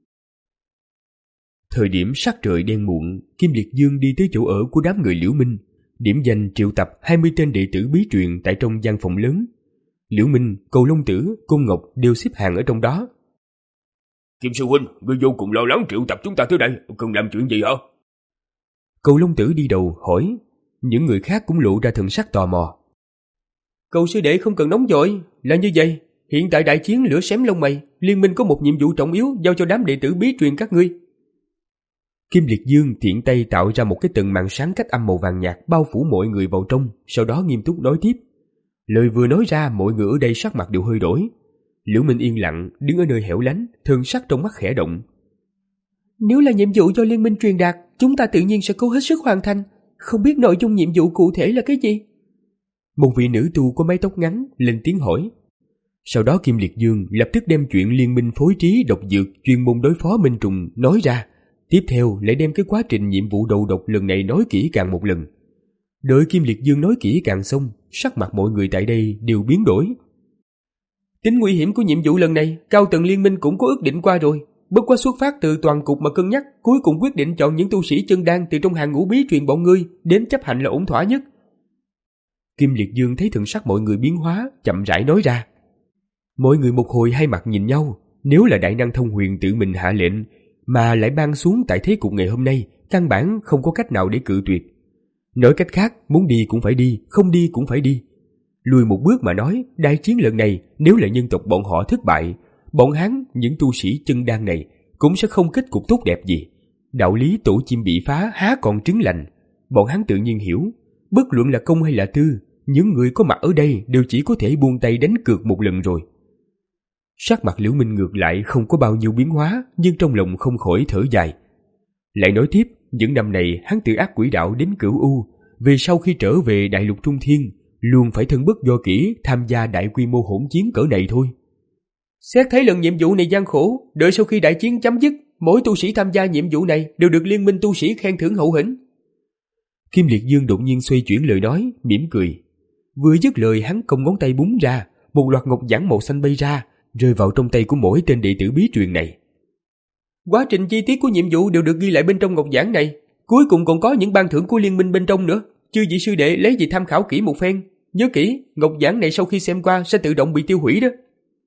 Thời điểm sắc trời đen muộn, Kim Liệt Dương đi tới chỗ ở của đám người Liễu Minh, điểm danh triệu tập hai mươi tên đệ tử bí truyền tại trong gian phòng lớn. Liễu Minh, Cầu Long Tử, Côn Ngọc đều xếp hàng ở trong đó. Kim sư huynh, ngươi vô cùng lo lắng triệu tập chúng ta tới đây, cần làm chuyện gì hả? Cầu Long Tử đi đầu hỏi, những người khác cũng lộ ra thần sắc tò mò. Cầu sư đệ không cần nóng vội, là như vậy, hiện tại đại chiến lửa xém lông mày, liên minh có một nhiệm vụ trọng yếu giao cho đám đệ tử bí truyền các ngươi. Kim Liệt Dương tiện tay tạo ra một cái tầng màn sáng cách âm màu vàng nhạt bao phủ mọi người vào trong, sau đó nghiêm túc nói tiếp. Lời vừa nói ra, mọi người ở đây sắc mặt đều hơi đổi. Liễu Minh yên lặng, đứng ở nơi hẻo lánh, thần sắc trong mắt khẽ động. Nếu là nhiệm vụ do liên minh truyền đạt, chúng ta tự nhiên sẽ cố hết sức hoàn thành, không biết nội dung nhiệm vụ cụ thể là cái gì? Một vị nữ tu có mái tóc ngắn lên tiếng hỏi. Sau đó Kim Liệt Dương lập tức đem chuyện liên minh phối trí độc dược chuyên môn đối phó minh trùng nói ra. Tiếp theo lại đem cái quá trình nhiệm vụ đầu độc lần này nói kỹ càng một lần. Đợi Kim Liệt Dương nói kỹ càng xong, sắc mặt mọi người tại đây đều biến đổi. Tính nguy hiểm của nhiệm vụ lần này, cao tầng liên minh cũng có ước định qua rồi. Bất quá xuất phát từ toàn cục mà cân nhắc, cuối cùng quyết định chọn những tu sĩ chân đan từ trong hàng ngũ bí truyền bọn ngươi đến chấp hành là ổn thỏa nhất. Kim Liệt Dương thấy thần sắc mọi người biến hóa, chậm rãi nói ra. Mọi người một hồi hai mặt nhìn nhau, nếu là đại năng thông huyền tự mình hạ lệnh mà lại ban xuống tại thế cục ngày hôm nay, căn bản không có cách nào để cự tuyệt. Nói cách khác, muốn đi cũng phải đi, không đi cũng phải đi. Lùi một bước mà nói, đại chiến lần này nếu là nhân tộc bọn họ thất bại, bọn hắn, những tu sĩ chân đan này cũng sẽ không kết cục tốt đẹp gì. Đạo lý tổ chim bị phá há còn trứng lành, bọn hắn tự nhiên hiểu. Bất luận là công hay là tư, những người có mặt ở đây đều chỉ có thể buông tay đánh cược một lần rồi. Sắc mặt Liễu Minh ngược lại không có bao nhiêu biến hóa, nhưng trong lòng không khỏi thở dài. Lại nói tiếp, những năm này hắn từ ác quỷ đạo đến cửu u, về sau khi trở về đại lục Trung Thiên, luôn phải thân bất do kỹ tham gia đại quy mô hỗn chiến cỡ này thôi. Xét thấy lần nhiệm vụ này gian khổ, đợi sau khi đại chiến chấm dứt, mỗi tu sĩ tham gia nhiệm vụ này đều được liên minh tu sĩ khen thưởng hậu hĩnh. Kim Liệt Dương đột nhiên xoay chuyển lời nói, mỉm cười. Vừa dứt lời, hắn cong ngón tay búng ra, một loạt ngọc giản màu xanh bay ra, rơi vào trong tay của mỗi tên đệ tử bí truyền này. Quá trình chi tiết của nhiệm vụ đều được ghi lại bên trong ngọc giản này, cuối cùng còn có những ban thưởng của liên minh bên trong nữa. Chư vị sư đệ lấy gì tham khảo kỹ một phen, nhớ kỹ, ngọc giản này sau khi xem qua sẽ tự động bị tiêu hủy đó.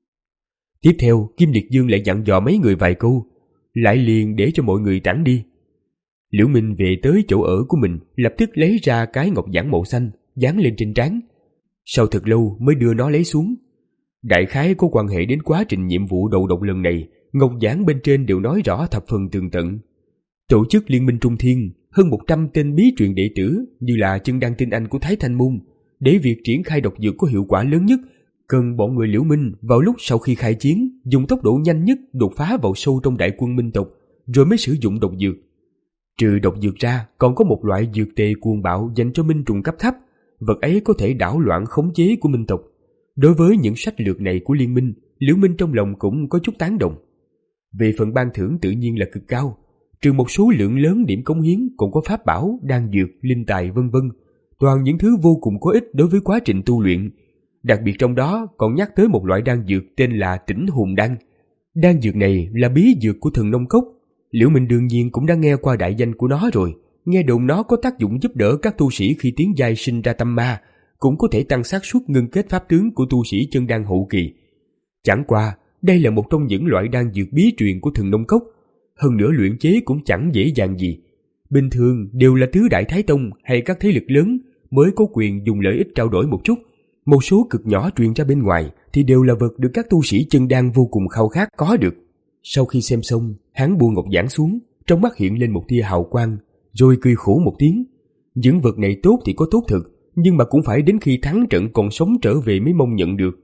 Tiếp theo, Kim Liệt Dương lại dặn dò mấy người vài câu, lại liền để cho mọi người tản đi. Liễu Minh về tới chỗ ở của mình, lập tức lấy ra cái ngọc giản màu xanh, dán lên trên trán. Sau thật lâu mới đưa nó lấy xuống. Đại khái có quan hệ đến quá trình nhiệm vụ đầu độc lần này, ngọc giản bên trên đều nói rõ thập phần tường tận. Tổ chức Liên minh Trung Thiên, hơn một trăm tên bí truyền đệ tử như là chân đan tinh anh của Thái Thanh Môn, để việc triển khai độc dược có hiệu quả lớn nhất, cần bọn người Liễu Minh vào lúc sau khi khai chiến, dùng tốc độ nhanh nhất đột phá vào sâu trong đại quân minh tộc, rồi mới sử dụng độc dược. Trừ độc dược ra, còn có một loại dược tề cuồng bạo dành cho minh trùng cấp thấp, vật ấy có thể đảo loạn khống chế của minh tộc. Đối với những sách lược này của liên minh, Liễu Minh trong lòng cũng có chút tán đồng. Về phần ban thưởng tự nhiên là cực cao, trừ một số lượng lớn điểm cống hiến, còn có pháp bảo, đan dược, linh tài vân vân, toàn những thứ vô cùng có ích đối với quá trình tu luyện. Đặc biệt trong đó còn nhắc tới một loại đan dược tên là Tĩnh Hồn Đan. Đan dược này là bí dược của Thần Nông Cốc, Liễu Minh đương nhiên cũng đã nghe qua đại danh của nó rồi, nghe đồn nó có tác dụng giúp đỡ các tu sĩ khi tiến giai sinh ra tâm ma, cũng có thể tăng xác suất ngưng kết pháp tướng của tu sĩ chân đan hậu kỳ. Chẳng qua, đây là một trong những loại đan dược bí truyền của Thần Nông Cốc, hơn nữa luyện chế cũng chẳng dễ dàng gì. Bình thường đều là tứ đại thái tông hay các thế lực lớn mới có quyền dùng lợi ích trao đổi một chút. Một số cực nhỏ truyền ra bên ngoài thì đều là vật được các tu sĩ chân đan vô cùng khao khát có được. Sau khi xem xong, hắn buông ngọc giản xuống, trong mắt hiện lên một tia hào quang, rồi cười khổ một tiếng. Những vật này tốt thì có tốt thực, nhưng mà cũng phải đến khi thắng trận còn sống trở về mới mong nhận được.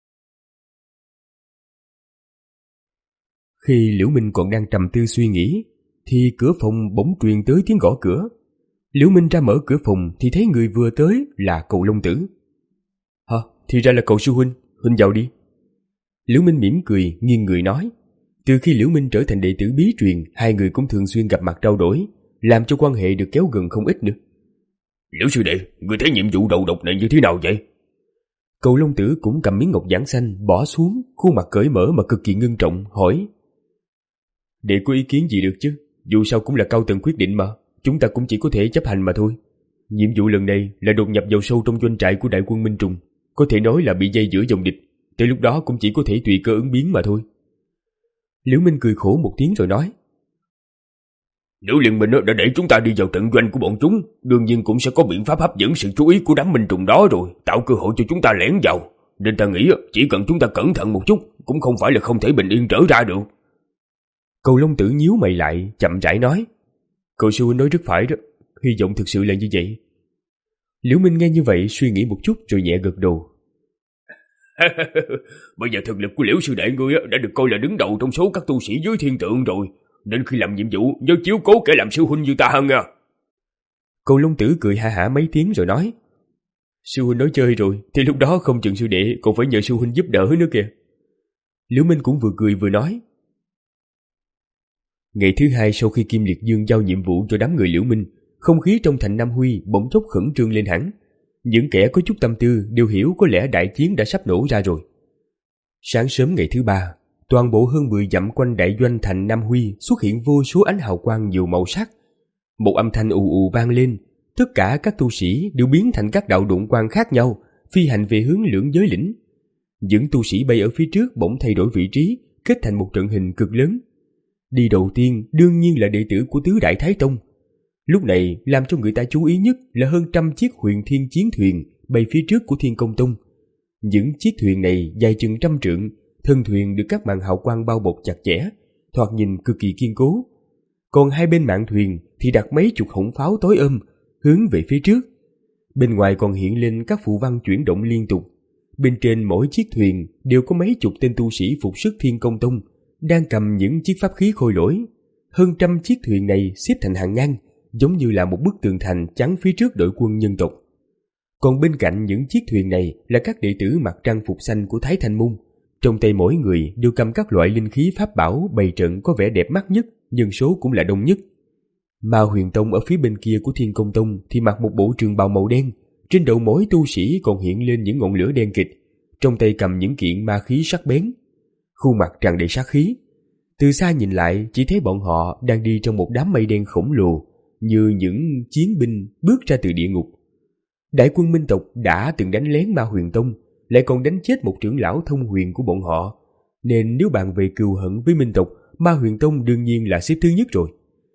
Khi Liễu Minh còn đang trầm tư suy nghĩ, thì cửa phòng bỗng truyền tới tiếng gõ cửa. Liễu Minh ra mở cửa phòng thì thấy người vừa tới là Cầu Long Tử. Hả? Thì ra là Cầu sư huynh, huynh vào đi. Liễu Minh mỉm cười, nghiêng người nói. Từ khi Liễu Minh trở thành đệ tử bí truyền, hai người cũng thường xuyên gặp mặt trao đổi, làm cho quan hệ được kéo gần không ít nữa. Liễu sư đệ, người thấy nhiệm vụ đầu độc này như thế nào vậy? Cầu Long Tử cũng cầm miếng ngọc giản xanh bỏ xuống, khuôn mặt cởi mở mà cực kỳ ngưng trọng, hỏi. Đệ có ý kiến gì được chứ? Dù sao cũng là cao tầng quyết định mà, chúng ta cũng chỉ có thể chấp hành mà thôi. Nhiệm vụ lần này là đột nhập vào sâu trong doanh trại của đại quân Minh Trùng, có thể nói là bị dây giữa dòng địch, tới lúc đó cũng chỉ có thể tùy cơ ứng biến mà thôi. Liễu Minh cười khổ một tiếng rồi nói. Nếu liên minh đã để chúng ta đi vào trận doanh của bọn chúng, đương nhiên cũng sẽ có biện pháp hấp dẫn sự chú ý của đám Minh Trùng đó rồi, tạo cơ hội cho chúng ta lẻn vào. Nên ta nghĩ chỉ cần chúng ta cẩn thận một chút, cũng không phải là không thể bình yên trở ra được. Cầu Long Tử nhíu mày lại, chậm rãi nói. Cậu sư huynh nói rất phải đó, hy vọng thực sự là như vậy. Liễu Minh nghe như vậy suy nghĩ một chút rồi nhẹ gật đầu. Bây giờ thực lực của Liễu sư đệ ngươi đã được coi là đứng đầu trong số các tu sĩ dưới thiên tượng rồi, nên khi làm nhiệm vụ nhớ chiếu cố kẻ làm sư huynh như ta hơn nha. Cầu Long Tử cười ha hả mấy tiếng rồi nói. Sư huynh nói chơi rồi, thì lúc đó không chừng sư đệ còn phải nhờ sư huynh giúp đỡ nữa kìa. Liễu Minh cũng vừa cười vừa nói. Ngày thứ hai sau khi Kim Liệt Dương giao nhiệm vụ cho đám người Liễu Minh, không khí trong thành Nam Huy bỗng chốc khẩn trương lên hẳn. Những kẻ có chút tâm tư đều hiểu có lẽ đại chiến đã sắp nổ ra rồi. Sáng sớm ngày thứ ba, toàn bộ hơn mười dặm quanh đại doanh thành Nam Huy xuất hiện vô số ánh hào quang nhiều màu sắc. Một âm thanh ù ù vang lên, tất cả các tu sĩ đều biến thành các đạo độn quang khác nhau, phi hành về hướng Lưỡng Giới Lĩnh. Những tu sĩ bay ở phía trước bỗng thay đổi vị trí, kết thành một trận hình cực lớn. Đi đầu tiên đương nhiên là đệ tử của tứ đại thái tông. Lúc này làm cho người ta chú ý nhất là hơn trăm chiếc huyền thiên chiến thuyền bay phía trước của Thiên Công Tông. Những chiếc thuyền này dài chừng trăm trượng, thân thuyền được các màn hào quang bao bọc chặt chẽ, thoạt nhìn cực kỳ kiên cố. Còn hai bên mạn thuyền thì đặt mấy chục hỗn pháo tối ôm hướng về phía trước. Bên ngoài còn hiện lên các phù văn chuyển động liên tục. Bên trên mỗi chiếc thuyền đều có mấy chục tên tu sĩ phục sức Thiên Công Tông đang cầm những chiếc pháp khí khôi lỗi. Hơn trăm chiếc thuyền này xếp thành hàng ngang, giống như là một bức tường thành chắn phía trước đội quân nhân tộc. Còn bên cạnh những chiếc thuyền này là các đệ tử mặc trang phục xanh của Thái Thanh Môn. Trong tay mỗi người đều cầm các loại linh khí pháp bảo bày trận có vẻ đẹp mắt nhất, nhân số cũng là đông nhất. Ma Huyền Tông ở phía bên kia của Thiên Công Tông thì mặc một bộ trường bào màu đen, trên đầu mỗi tu sĩ còn hiện lên những ngọn lửa đen kịt, trong tay cầm những kiện ma khí sắc bén. Khuôn mặt tràn đầy sát khí. Từ xa nhìn lại chỉ thấy bọn họ đang đi trong một đám mây đen khổng lồ, như những chiến binh bước ra từ địa ngục. Đại quân Minh tộc đã từng đánh lén Ma Huyền Tông, lại còn đánh chết một trưởng lão thông huyền của bọn họ, nên nếu bàn về cừu hận với Minh tộc, Ma Huyền Tông đương nhiên là xếp thứ nhất rồi.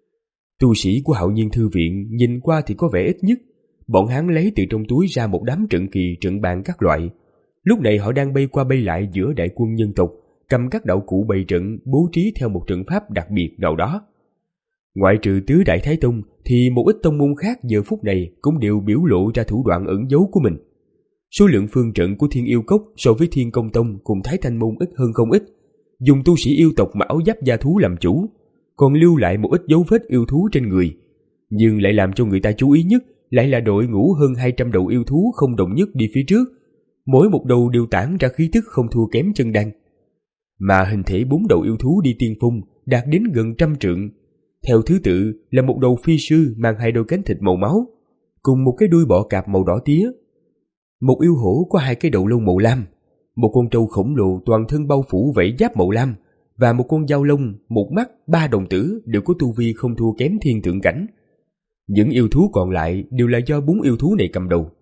Tu sĩ của Hạo Nhiên Thư Viện nhìn qua thì có vẻ ít nhất. Bọn hắn lấy từ trong túi ra một đám trận kỳ, trận bàn các loại. Lúc này họ đang bay qua bay lại giữa đại quân nhân tộc, cầm các đạo cụ bày trận bố trí theo một trận pháp đặc biệt nào đó. Ngoại trừ tứ đại thái tông thì một ít tông môn khác giờ phút này cũng đều biểu lộ ra thủ đoạn ẩn giấu của mình. Số lượng phương trận của Thiên Yêu Cốc so với Thiên Công Tông cùng Thái Thanh Môn ít hơn không ít, dùng tu sĩ yêu tộc mặc áo giáp gia thú làm chủ, còn lưu lại một ít dấu vết yêu thú trên người. Nhưng lại làm cho người ta chú ý nhất lại là đội ngũ hơn hai trăm đầu yêu thú không đồng nhất đi phía trước, mỗi một đầu đều tản ra khí tức không thua kém chân đan. Mà hình thể bốn đầu yêu thú đi tiên phong đạt đến gần trăm trượng. Theo thứ tự là một đầu phi sư mang hai đôi cánh thịt màu máu, cùng một cái đuôi bọ cạp màu đỏ tía. Một yêu hổ có hai cái đầu lông màu lam, một con trâu khổng lồ toàn thân bao phủ vảy giáp màu lam, và một con dao lông, một mắt, ba đồng tử đều có tu vi không thua kém thiên tượng cảnh. Những yêu thú còn lại đều là do bốn yêu thú này cầm đầu.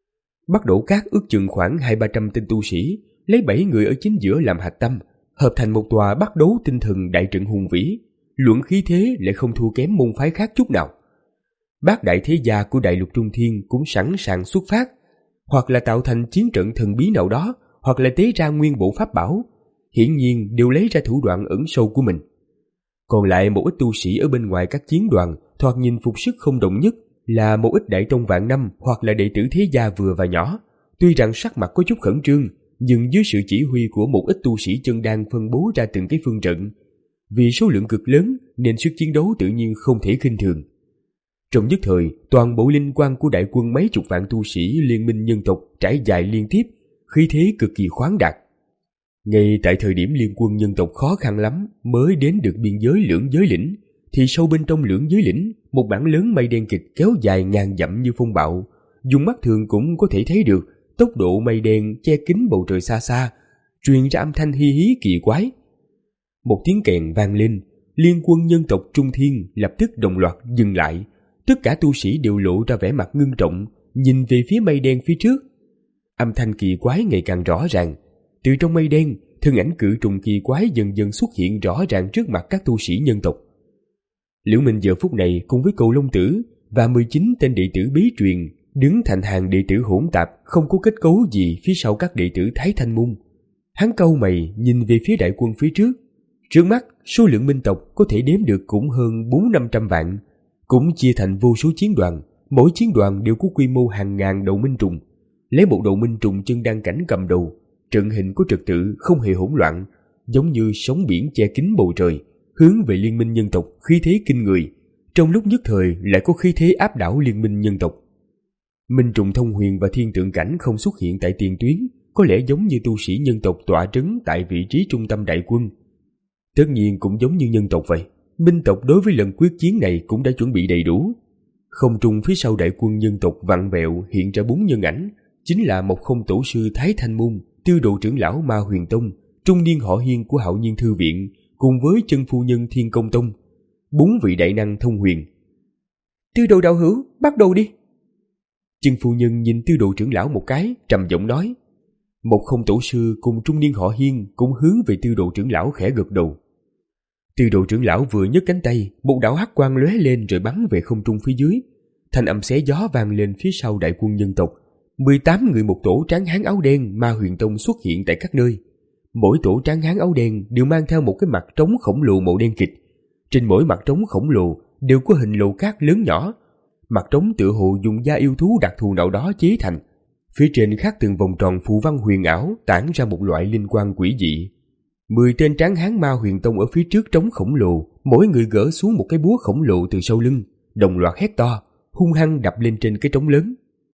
Bắt Đổ Cát ước chừng khoảng hai ba trăm tên tu sĩ, lấy bảy người ở chính giữa làm hạch tâm, hợp thành một tòa bắt đấu tinh thần đại trận hùng vĩ, luận khí thế lại không thua kém môn phái khác chút nào. Bát đại thế gia của đại lục Trung Thiên cũng sẵn sàng xuất phát, hoặc là tạo thành chiến trận thần bí nào đó, hoặc là tế ra nguyên bộ pháp bảo, hiển nhiên đều lấy ra thủ đoạn ẩn sâu của mình. Còn lại một ít tu sĩ ở bên ngoài các chiến đoàn, thoạt nhìn phục sức không đồng nhất, là một ít đại tông vạn năm hoặc là đệ tử thế gia vừa và nhỏ. Tuy rằng sắc mặt có chút khẩn trương, nhưng dưới sự chỉ huy của một ít tu sĩ chân đan phân bố ra từng cái phương trận, vì số lượng cực lớn nên sức chiến đấu tự nhiên không thể khinh thường. Trong nhất thời, toàn bộ linh quang của đại quân mấy chục vạn tu sĩ liên minh nhân tộc trải dài liên tiếp, khí thế cực kỳ khoáng đạt. Ngay tại thời điểm liên quân nhân tộc khó khăn lắm mới đến được biên giới lưỡng giới lĩnh, thì sâu bên trong lưỡng giới lĩnh, một mảng lớn mây đen kịch kéo dài ngàn dặm như phong bạo, dùng mắt thường cũng có thể thấy được tốc độ mây đen che kín bầu trời xa xa, truyền ra âm thanh hi hí kỳ quái. Một tiếng kèn vang lên, liên quân nhân tộc Trung Thiên lập tức đồng loạt dừng lại, tất cả tu sĩ đều lộ ra vẻ mặt ngưng trọng, nhìn về phía mây đen phía trước. Âm thanh kỳ quái ngày càng rõ ràng, từ trong mây đen, thân ảnh cự trùng kỳ quái dần dần xuất hiện rõ ràng trước mặt các tu sĩ nhân tộc. Liễu Minh giờ phút này cùng với Cầu Long Tử và mười chín tên đệ tử bí truyền đứng thành hàng đệ tử hỗn tạp, không có kết cấu gì phía sau các đệ tử Thái Thanh Môn. Hắn cau mày nhìn về phía đại quân phía trước. Trước mắt, số lượng minh tộc có thể đếm được cũng hơn bốn năm trăm vạn, cũng chia thành vô số chiến đoàn, mỗi chiến đoàn đều có quy mô hàng ngàn đầu minh trùng. Lấy một đầu minh trùng chân đan cảnh cầm đầu, trận hình có trật tự, không hề hỗn loạn, giống như sóng biển che kín bầu trời, hướng về liên minh nhân tộc khí thế kinh người, trong lúc nhất thời lại có khí thế áp đảo liên minh nhân tộc. Minh trùng thông huyền và thiên tượng cảnh không xuất hiện tại tiền tuyến, có lẽ giống như tu sĩ nhân tộc tọa trấn tại vị trí trung tâm đại quân. Tất nhiên cũng giống như nhân tộc vậy, minh tộc đối với lần quyết chiến này cũng đã chuẩn bị đầy đủ. Không trung phía sau đại quân nhân tộc vặn vẹo hiện ra bốn nhân ảnh, chính là một không tổ sư Thái Thanh Môn, tư đồ trưởng lão Ma Huyền Tông, trung niên họ Hiên của Hạo Nhiên Thư Viện, cùng với chân phu nhân Thiên Công Tông, bốn vị đại năng thông huyền. Tư đồ đạo hữu, bắt đầu đi. Chân phu nhân nhìn tư đồ trưởng lão một cái, trầm giọng nói. Một không tổ sư cùng trung niên họ Hiên cũng hướng về tư đồ trưởng lão khẽ gật đầu. Tư đồ trưởng lão vừa nhấc cánh tay, một đạo hắc quang lóe lên rồi bắn về không trung phía dưới. Thanh âm xé gió vang lên phía sau đại quân nhân tộc. mười tám người một tổ tráng hán áo đen Ma Huyền Tông xuất hiện tại các nơi. Mỗi tổ tráng hán áo đen đều mang theo một cái mặt trống khổng lồ màu đen kịch. Trên mỗi mặt trống khổng lồ đều có hình lồ cát lớn nhỏ. Mặt trống tựa hồ dùng da yêu thú đặc thù nào đó chế thành. Phía trên khắc từng vòng tròn phù văn huyền ảo tản ra một loại linh quang quỷ dị. Mười tên tráng hán Ma Huyền Tông ở phía trước trống khổng lồ, mỗi người gỡ xuống một cái búa khổng lồ từ sau lưng, đồng loạt hét to, hung hăng đập lên trên cái trống lớn.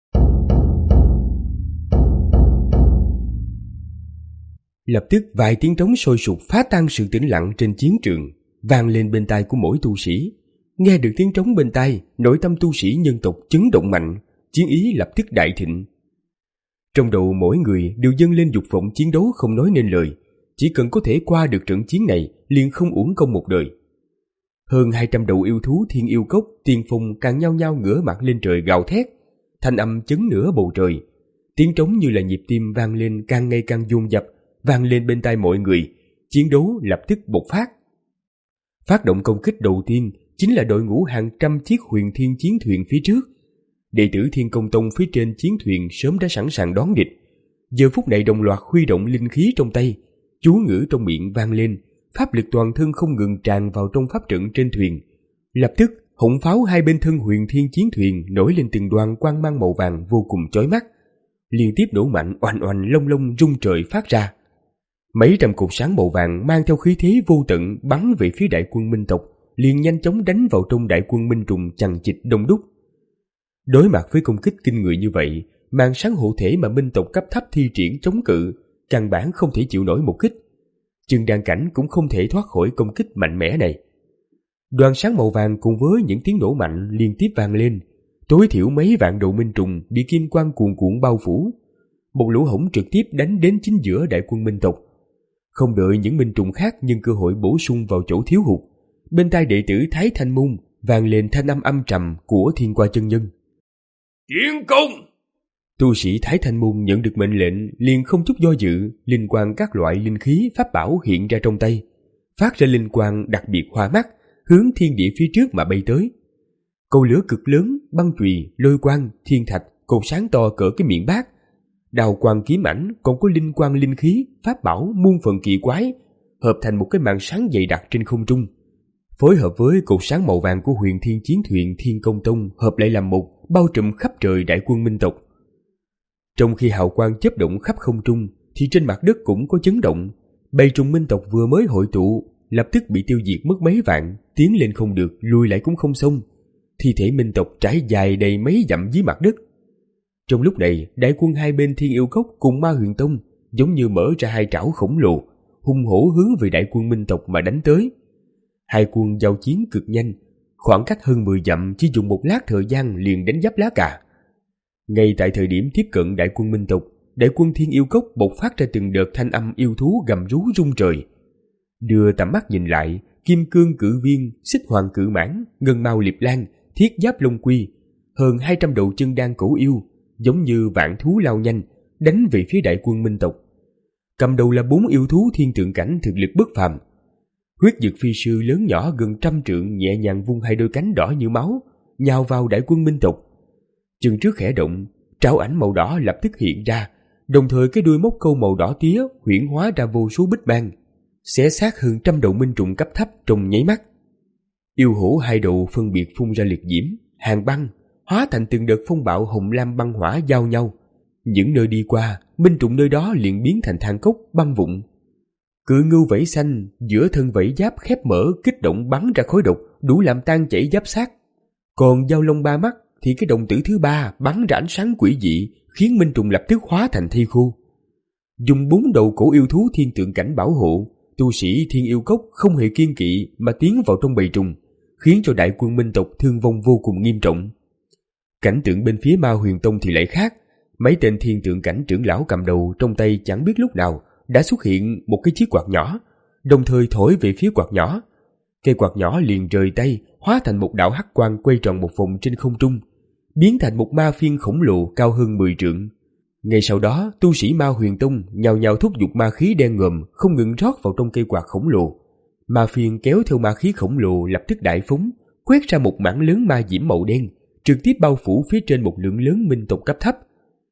Lập tức vài tiếng trống sôi sục phá tan sự tĩnh lặng trên chiến trường, vang lên bên tai của mỗi tu sĩ. Nghe được tiếng trống bên tai, nội tâm tu sĩ nhân tộc chấn động mạnh, chiến ý lập tức đại thịnh. Trong đầu mỗi người đều dâng lên dục vọng chiến đấu không nói nên lời, chỉ cần có thể qua được trận chiến này liền không uổng công một đời. Hơn hai trăm đầu yêu thú thiên yêu cốc tiên phong càng nhao nhao ngửa mặt lên trời gào thét, thanh âm chấn nửa bầu trời. Tiếng trống như là nhịp tim vang lên càng ngày càng dồn dập, vang lên bên tai mọi người, chiến đấu lập tức bộc phát. Phát động công kích đầu tiên chính là đội ngũ hàng trăm chiếc huyền thiên chiến thuyền phía trước. Đệ tử Thiên Công Tông phía trên chiến thuyền sớm đã sẵn sàng đón địch, giờ phút này đồng loạt huy động linh khí trong tay, chú ngữ trong miệng vang lên, pháp lực toàn thân không ngừng tràn vào trong pháp trận trên thuyền. Lập tức, hỗn pháo hai bên thân huyền thiên chiến thuyền nổi lên từng đoàn quang mang màu vàng vô cùng chói mắt, liên tiếp nổ mạnh oanh oanh long long rung trời phát ra. Mấy trăm cột sáng màu vàng mang theo khí thế vô tận bắn về phía đại quân minh tộc, liền nhanh chóng đánh vào trong đại quân minh trùng chằng chịt đông đúc. Đối mặt với công kích kinh người như vậy, màn sáng hộ thể mà minh tộc cấp thấp thi triển chống cự, căn bản không thể chịu nổi một kích. Chân đan cảnh cũng không thể thoát khỏi công kích mạnh mẽ này. Đoàn sáng màu vàng cùng với những tiếng nổ mạnh liên tiếp vang lên, tối thiểu mấy vạn đầu minh trùng bị kim quang cuồn cuộn bao phủ. Một lỗ hổng trực tiếp đánh đến chính giữa đại quân minh tộc. Không đợi những minh trùng khác nhân cơ hội bổ sung vào chỗ thiếu hụt, bên tai đệ tử Thái Thanh Môn vang lên thanh âm âm trầm của Thiên Qua chân nhân. Tiến công! Tu sĩ Thái Thanh Môn nhận được mệnh lệnh liền không chút do dự, linh quang các loại linh khí pháp bảo hiện ra trong tay, phát ra linh quang đặc biệt hoa mắt, hướng thiên địa phía trước mà bay tới. Cầu lửa cực lớn, băng chùy, lôi quang, thiên thạch, cột sáng to cỡ cái miệng bát, đào quang kiếm ảnh, còn có linh quang linh khí pháp bảo muôn phần kỳ quái, hợp thành một cái màn sáng dày đặc trên không trung, phối hợp với cột sáng màu vàng của Huyền Thiên Chiến Thuyền Thiên Công Tông hợp lại làm một, bao trùm khắp trời đại quân minh tộc. Trong khi hào quang chớp động khắp không trung, thì trên mặt đất cũng có chấn động. Bầy trùng minh tộc vừa mới hội tụ, lập tức bị tiêu diệt mất mấy vạn, tiến lên không được, lùi lại cũng không xong. Thi thể minh tộc trải dài đầy mấy dặm dưới mặt đất. Trong lúc này, đại quân hai bên Thiên Yêu Cốc cùng Ma Huyền Tông giống như mở ra hai trảo khổng lồ, hung hổ hướng về đại quân minh tộc mà đánh tới. Hai quân giao chiến cực nhanh, khoảng cách hơn mười dặm chỉ dùng một lát thời gian liền đánh giáp lá cà. Ngay tại thời điểm tiếp cận đại quân minh tộc, đại quân Thiên Yêu Cốc bộc phát ra từng đợt thanh âm yêu thú gầm rú rung trời. Đưa tầm mắt nhìn lại, Kim Cương Cự Viên, Xích Hoàng Cự Mãng, Ngân Mao Liệp Lan, Thiết Giáp Long Quy, hơn hai trăm đầu chân đan cổ yêu, giống như vạn thú lao nhanh, đánh về phía đại quân minh tộc. Cầm đầu là bốn yêu thú thiên tượng cảnh thực lực bất phàm. Huyết Dực Phi Sư lớn nhỏ gần trăm trượng nhẹ nhàng vung hai đôi cánh đỏ như máu, nhào vào đại quân minh tộc. Chân trước khẽ động, trảo ảnh màu đỏ lập tức hiện ra, đồng thời cái đuôi móc câu màu đỏ tía huyễn hóa ra vô số bích mang, xé xác hơn trăm đầu minh trùng cấp thấp trong nháy mắt. Yêu hổ hai đầu phân biệt phun ra liệt diễm, hàng băng, hóa thành từng đợt phong bạo hồng lam băng hỏa giao nhau. Những nơi đi qua, minh trùng nơi đó liền biến thành than cốc băng vụn. Cự ngưu vảy xanh giữa thân vảy giáp khép mở kích động bắn ra khói độc đủ làm tan chảy giáp xác. Còn giao long ba mắt thì cái đồng tử thứ ba bắn ra ánh sáng quỷ dị, khiến minh trùng lập tức hóa thành thi khô. Dùng bốn đầu cổ yêu thú thiên tượng cảnh bảo hộ, tu sĩ Thiên Yêu Cốc không hề kiêng kỵ mà tiến vào trong bầy trùng, khiến cho đại quân minh tộc thương vong vô cùng nghiêm trọng. Cảnh tượng bên phía Ma Huyền Tông thì lại khác. Mấy tên thiên tượng cảnh trưởng lão cầm đầu trong tay chẳng biết lúc nào đã xuất hiện một cái chiếc quạt nhỏ, đồng thời thổi về phía quạt nhỏ. Cây quạt nhỏ liền rời tay, hóa thành một đạo hắc quang quay tròn một vòng trên không trung, biến thành một ma phiên khổng lồ cao hơn mười trượng. Ngay sau đó, tu sĩ Ma Huyền Tông nhào nhào thúc giục ma khí đen ngòm không ngừng rót vào trong cây quạt khổng lồ. Ma phiên kéo theo ma khí khổng lồ lập tức đại phóng, quét ra một mảng lớn ma diễm màu đen, trực tiếp bao phủ phía trên một lượng lớn minh tộc cấp thấp.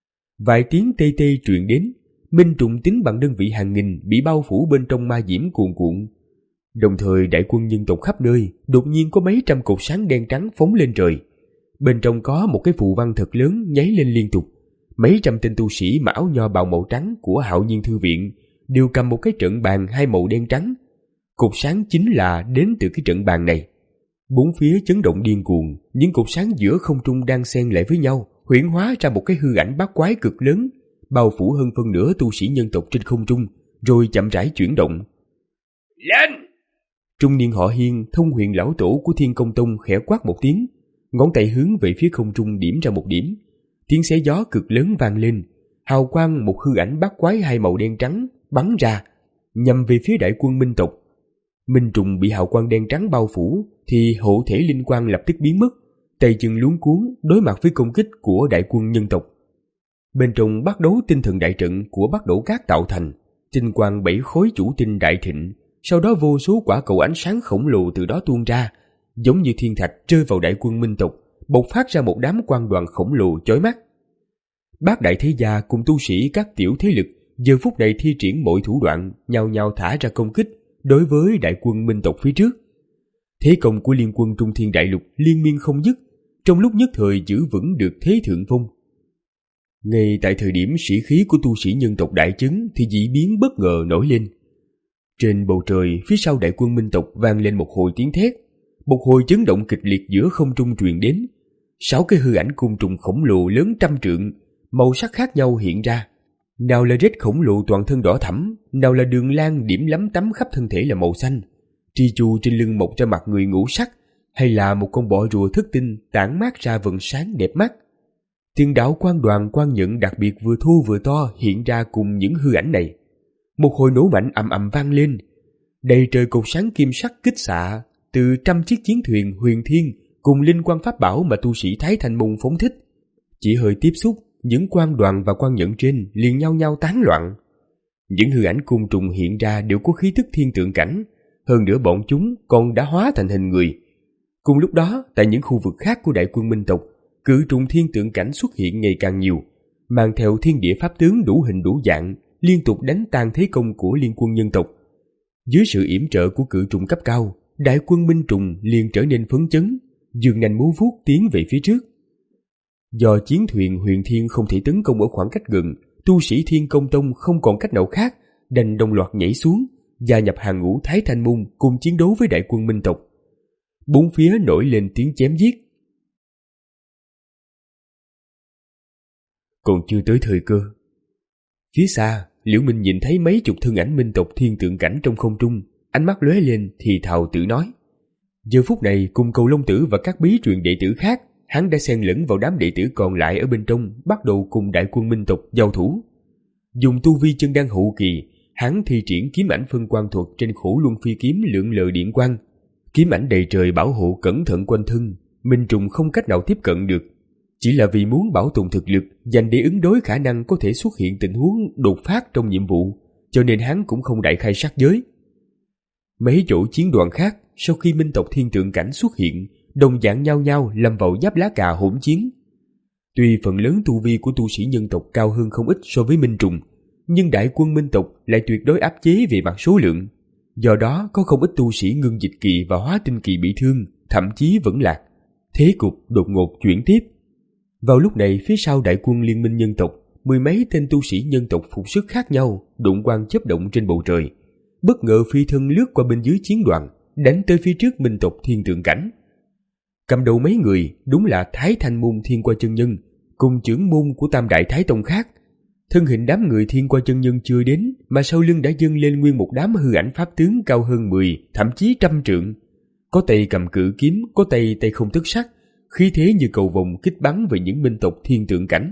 Vài tiếng tê tê truyền đến, minh trùng tính bằng đơn vị hàng nghìn bị bao phủ bên trong ma diễm cuồn cuộn. Đồng thời đại quân nhân tộc khắp nơi đột nhiên có mấy trăm cột sáng đen trắng phóng lên trời. Bên trong có một cái phù văn thật lớn nháy lên liên tục. Mấy trăm tên tu sĩ mặc áo nho bào màu trắng của Hạo Nhiên Thư Viện đều cầm một cái trận bàn hai màu đen trắng. Cột sáng chính là đến từ cái trận bàn này. Bốn phía chấn động điên cuồng, những cột sáng giữa không trung đang xen lại với nhau, huyễn hóa ra một cái hư ảnh bát quái cực lớn, bao phủ hơn phân nửa tu sĩ nhân tộc trên không trung, rồi chậm rãi chuyển động. Lên! Trung niên họ Hiên, Thông Huyền lão tổ của Thiên Công Tông khẽ quát một tiếng, ngón tay hướng về phía không trung điểm ra một điểm. Tiếng xé gió cực lớn vang lên, hào quang một hư ảnh bát quái hai màu đen trắng bắn ra, nhằm về phía đại quân minh tộc. Minh trùng bị hào quang đen trắng bao phủ thì hộ thể linh quang lập tức biến mất, tay chân luống cuống đối mặt với công kích của đại quân nhân tộc. Bên trong bắt đấu tinh thần đại trận của Bắc Đổ Cát tạo thành, tinh quang bảy khối chủ tinh đại thịnh, sau đó vô số quả cầu ánh sáng khổng lồ từ đó tuôn ra, giống như thiên thạch rơi vào đại quân minh tộc, bộc phát ra một đám quang đoàn khổng lồ chói mắt. Bát đại thế gia cùng tu sĩ các tiểu thế lực giờ phút này thi triển mọi thủ đoạn, nhao nhao thả ra công kích đối với đại quân minh tộc phía trước. Thế công của liên quân Trung Thiên Đại Lục liên miên không dứt, trong lúc nhất thời giữ vững được thế thượng phong. Ngay tại thời điểm sĩ khí của tu sĩ nhân tộc đại chấn thì dị biến bất ngờ nổi lên. Trên bầu trời phía sau đại quân minh tộc vang lên một hồi tiếng thét, một hồi chấn động kịch liệt giữa không trung truyền đến. Sáu cái hư ảnh côn trùng khổng lồ lớn trăm trượng, màu sắc khác nhau hiện ra. Nào là rết khổng lồ toàn thân đỏ thẫm, nào là đường lan điểm lấm tấm khắp thân thể là màu xanh, tri chu trên lưng mọc ra mặt người ngũ sắc, hay là một con bọ rùa thất tinh tản mát ra vầng sáng đẹp mắt. Tiền đạo quan đoàn quan nhận đặc biệt vừa thô vừa to hiện ra cùng những hư ảnh này. Một hồi nổ mạnh ầm ầm vang lên, đầy trời cột sáng kim sắc kích xạ từ trăm chiếc chiến thuyền huyền thiên cùng linh quang pháp bảo mà tu sĩ Thái Thanh Môn phóng thích. Chỉ hơi tiếp xúc, những quang đoàn và quang nhận trên liền nhau nhau tán loạn. Những hư ảnh côn trùng hiện ra đều có khí tức thiên tượng cảnh, hơn nữa bọn chúng còn đã hóa thành hình người. Cùng lúc đó, tại những khu vực khác của đại quân minh tộc, cự trùng thiên tượng cảnh xuất hiện ngày càng nhiều, mang theo thiên địa pháp tướng đủ hình đủ dạng, liên tục đánh tan thế công của liên quân nhân tộc. Dưới sự yểm trợ của cự trùng cấp cao, đại quân minh trùng liền trở nên phấn chấn, giương nanh múa vuốt tiến về phía trước. Do chiến thuyền huyền thiên không thể tấn công ở khoảng cách gần, tu sĩ Thiên Công Tông không còn cách nào khác, đành đồng loạt nhảy xuống, gia nhập hàng ngũ Thái Thanh Môn cùng chiến đấu với đại quân minh tộc. Bốn phía nổi lên tiếng chém giết. Còn chưa tới thời cơ. Phía xa, Liễu Minh nhìn thấy mấy chục thân ảnh minh tộc thiên tượng cảnh trong không trung, ánh mắt lóe lên thì thào tự nói. Giờ phút này, cùng Cầu Long Tử và các bí truyền đệ tử khác, hắn đã xen lẫn vào đám đệ tử còn lại ở bên trong, bắt đầu cùng đại quân minh tộc giao thủ. Dùng tu vi chân đan hậu kỳ, hắn thi triển kiếm ảnh phân quang thuật trên khổ luân phi kiếm lượn lờ điện quang. Kiếm ảnh đầy trời bảo hộ cẩn thận quanh thân, minh trùng không cách nào tiếp cận được. Chỉ là vì muốn bảo tồn thực lực, dành để ứng đối khả năng có thể xuất hiện tình huống đột phát trong nhiệm vụ, cho nên hắn cũng không đại khai sát giới. Mấy chỗ chiến đoàn khác, sau khi minh tộc thiên tượng cảnh xuất hiện, đồng dạng nhau nhau lâm vào giáp lá cà hỗn chiến. Tuy phần lớn tu vi của tu sĩ nhân tộc cao hơn không ít so với minh trùng, nhưng đại quân minh tộc lại tuyệt đối áp chế về mặt số lượng. Do đó có không ít tu sĩ ngưng dịch kỳ và hóa tinh kỳ bị thương, thậm chí vẫn lạc. Thế cục đột ngột chuyển tiếp. Vào lúc này, phía sau đại quân liên minh nhân tộc, mười mấy tên tu sĩ nhân tộc phục sức khác nhau đụng quang chớp động trên bầu trời, bất ngờ phi thân lướt qua bên dưới chiến đoàn, đánh tới phía trước minh tộc thiên tượng cảnh. Cầm đầu mấy người đúng là Thái Thanh Môn Thiên Qua Chân Nhân cùng trưởng môn của Tam Đại Thái Tông khác. Thân hình đám người Thiên Qua Chân Nhân chưa đến, mà sau lưng đã dâng lên nguyên một đám hư ảnh pháp tướng cao hơn mười, thậm chí trăm trượng. Có tay cầm cự kiếm, có tay tay không tức sắc, khí thế như cầu vồng kích bắn về những minh tộc thiên tượng cảnh.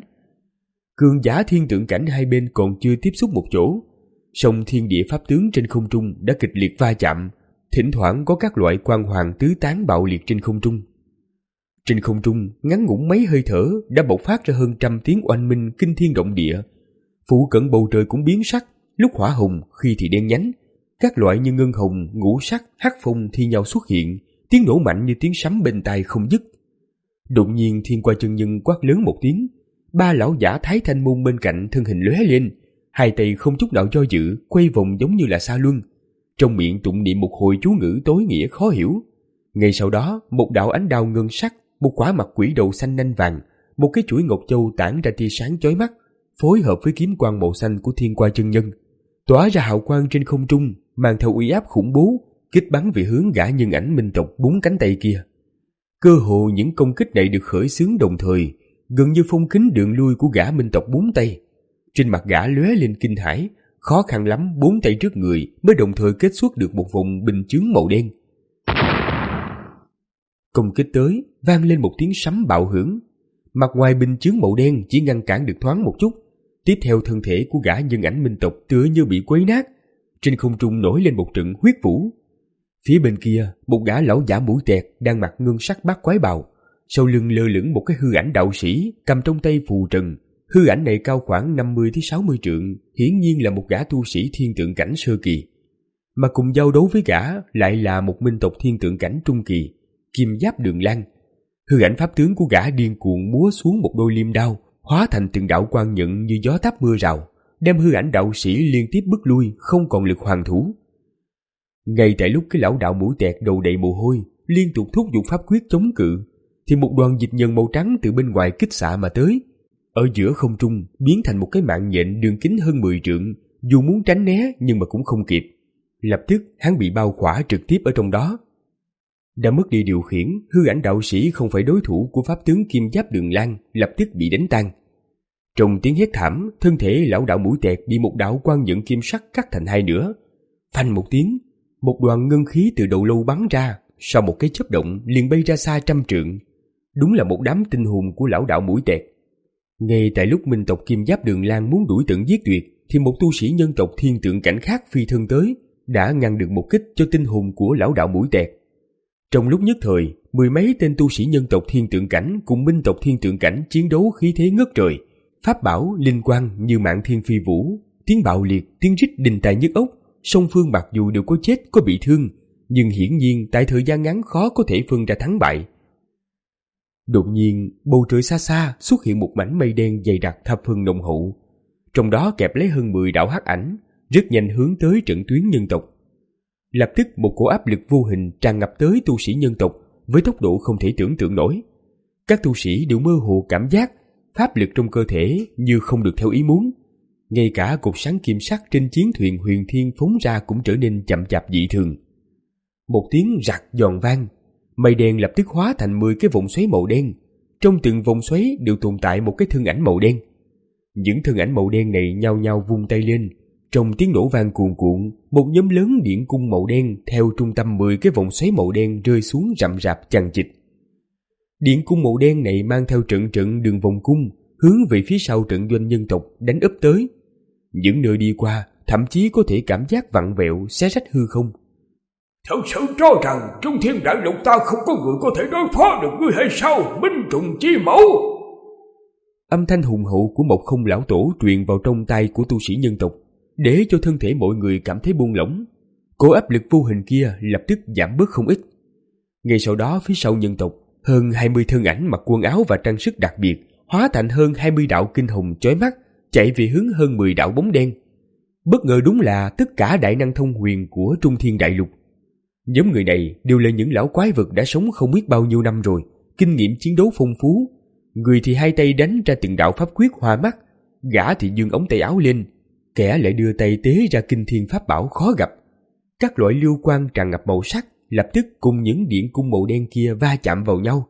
Cường giả thiên tượng cảnh hai bên còn chưa tiếp xúc một chỗ, song thiên địa pháp tướng trên không trung đã kịch liệt va chạm, thỉnh thoảng có các loại quang hoàng tứ tán bạo liệt trên không trung. Trên không trung, ngắn ngủn mấy hơi thở đã bộc phát ra hơn trăm tiếng oanh minh kinh thiên động địa. Phụ cận bầu trời cũng biến sắc, lúc hỏa hồng, khi thì đen nhánh. Các loại như ngân hồng, ngũ sắc, hắc phong thi nhau xuất hiện, tiếng nổ mạnh như tiếng sấm bên tai không dứt. Đột nhiên Thiên Qua Chân Nhân quát lớn một tiếng, ba lão giả Thái Thanh Môn bên cạnh thân hình lóe lên, hai tay không chút nào do dự, quay vòng giống như là sa luân, trong miệng tụng niệm một hồi chú ngữ tối nghĩa khó hiểu. Ngay sau đó, một đạo ánh đao ngân sắc, một quả mặt quỷ đầu xanh nanh vàng, một cái chuỗi ngọc châu tản ra tia sáng chói mắt, phối hợp với kiếm quang màu xanh của Thiên Qua Chân Nhân, tỏa ra hào quang trên không trung, mang theo uy áp khủng bố, kích bắn về hướng gã nhân ảnh minh tộc bốn cánh tay kia. Cơ hồ những công kích này được khởi xướng đồng thời, gần như phong kín đường lui của gã minh tộc bốn tay. Trên mặt gã lóe lên kinh hãi, khó khăn lắm bốn tay trước người mới đồng thời kết xuất được một vòng bình chướng màu đen. Công kích tới, vang lên một tiếng sấm bạo hưởng. Mặt ngoài bình chướng màu đen chỉ ngăn cản được thoáng một chút, tiếp theo thân thể của gã nhân ảnh minh tộc tựa như bị quấy nát. Trên không trung nổi lên một trận huyết vũ. Phía bên kia, một gã lão giả mũi tẹt đang mặc ngân sắc bát quái bào, sau lưng lơ lửng một cái hư ảnh đạo sĩ cầm trong tay phù trần. Hư ảnh này cao khoảng năm mươi đến sáu mươi trượng, hiển nhiên là một gã tu sĩ thiên tượng cảnh sơ kỳ. Mà cùng giao đấu với gã lại là một minh tộc thiên tượng cảnh trung kỳ, Kim Giáp Đường Lan. Hư ảnh pháp tướng của gã điên cuồng múa xuống một đôi liêm đao, hóa thành từng đạo quang nhận như gió táp mưa rào, đem hư ảnh đạo sĩ liên tiếp bức lui, không còn lực hoàn thủ. Ngay tại lúc cái lão đạo mũi tẹt đầu đầy mồ hôi liên tục thúc giục pháp quyết chống cự, thì một đoàn dịch nhờn màu trắng từ bên ngoài kích xạ mà tới, ở giữa không trung biến thành một cái mạng nhện đường kính hơn mười trượng, dù muốn tránh né nhưng mà cũng không kịp. Lập tức hắn bị bao khỏa trực tiếp ở trong đó. Đã mất đi điều khiển, hư ảnh đạo sĩ không phải đối thủ của pháp tướng Kim Giáp Đường Lan, lập tức bị đánh tan. Trong tiếng hét thảm, thân thể lão đạo mũi tẹt bị một đạo quang nhận kim sắc cắt thành hai nửa. Phanh một tiếng, một đoàn ngân khí từ đầu lâu bắn ra, sau một cái chớp động liền bay ra xa trăm trượng. Đúng là một đám tinh hồn của lão đạo mũi tẹt. Ngay tại lúc minh tộc Kim Giáp Đường Lan muốn đuổi tận giết tuyệt, thì một tu sĩ nhân tộc thiên tượng cảnh khác phi thân tới, đã ngăn được một kích cho tinh hồn của lão đạo mũi tẹt. Trong lúc nhất thời, mười mấy tên tu sĩ nhân tộc thiên tượng cảnh cùng minh tộc thiên tượng cảnh chiến đấu khí thế ngất trời, pháp bảo linh quang như mạng thiên phi vũ, tiếng bạo liệt, tiếng rít đình tai nhức óc. Song phương mặc dù đều có chết có bị thương, nhưng hiển nhiên tại thời gian ngắn khó có thể phân ra thắng bại. Đột nhiên, bầu trời xa xa xuất hiện một mảnh mây đen dày đặc thập phần nồng hậu, trong đó kẹp lấy hơn mười đạo hắc ảnh, rất nhanh hướng tới trận tuyến nhân tộc. Lập tức một cổ áp lực vô hình tràn ngập tới tu sĩ nhân tộc với tốc độ không thể tưởng tượng nổi. Các tu sĩ đều mơ hồ cảm giác pháp lực trong cơ thể như không được theo ý muốn. Ngay cả cột sáng kim sắc trên chiến thuyền Huyền Thiên phóng ra cũng trở nên chậm chạp dị thường. Một tiếng rạc giòn vang, mây đen lập tức hóa thành mười cái vòng xoáy màu đen. Trong từng vòng xoáy đều tồn tại một cái thân ảnh màu đen. Những thân ảnh màu đen này nhao nhao vung tay lên, trong tiếng nổ vang cuồn cuộn, một nhóm lớn điện cung màu đen theo trung tâm mười cái vòng xoáy màu đen rơi xuống rậm rạp chằng chịt. Điện cung màu đen này mang theo trận trận đường vòng cung, hướng về phía sau trận doanh nhân tộc đánh úp tới. Những nơi đi qua thậm chí có thể cảm giác vặn vẹo, xé rách hư không. Thật sự cho rằng trong thiên đại lục ta không có người có thể đối phó được ngươi hay sao, Minh Trùng Chi Mẫu? Âm thanh hùng hậu của một không lão tổ truyền vào trong tai của tu sĩ nhân tộc, để cho thân thể mọi người cảm thấy buông lỏng. Cổ áp lực vô hình kia lập tức giảm bớt không ít. Ngay sau đó phía sau nhân tộc, hơn hai mươi thân ảnh mặc quần áo và trang sức đặc biệt hóa thành hơn hai mươi đạo kinh hồng chói mắt, chạy về hướng hơn mười đạo bóng đen. Bất ngờ đúng là tất cả đại năng thông huyền của Trung Thiên Đại Lục. Nhóm người này đều là những lão quái vật đã sống không biết bao nhiêu năm rồi, kinh nghiệm chiến đấu phong phú. Người thì hai tay đánh ra từng đạo pháp quyết hoa mắt, gã thì giương ống tay áo lên, kẻ lại đưa tay tế ra kinh thiên pháp bảo khó gặp. Các loại lưu quang tràn ngập màu sắc lập tức cùng những điện cung màu đen kia va chạm vào nhau.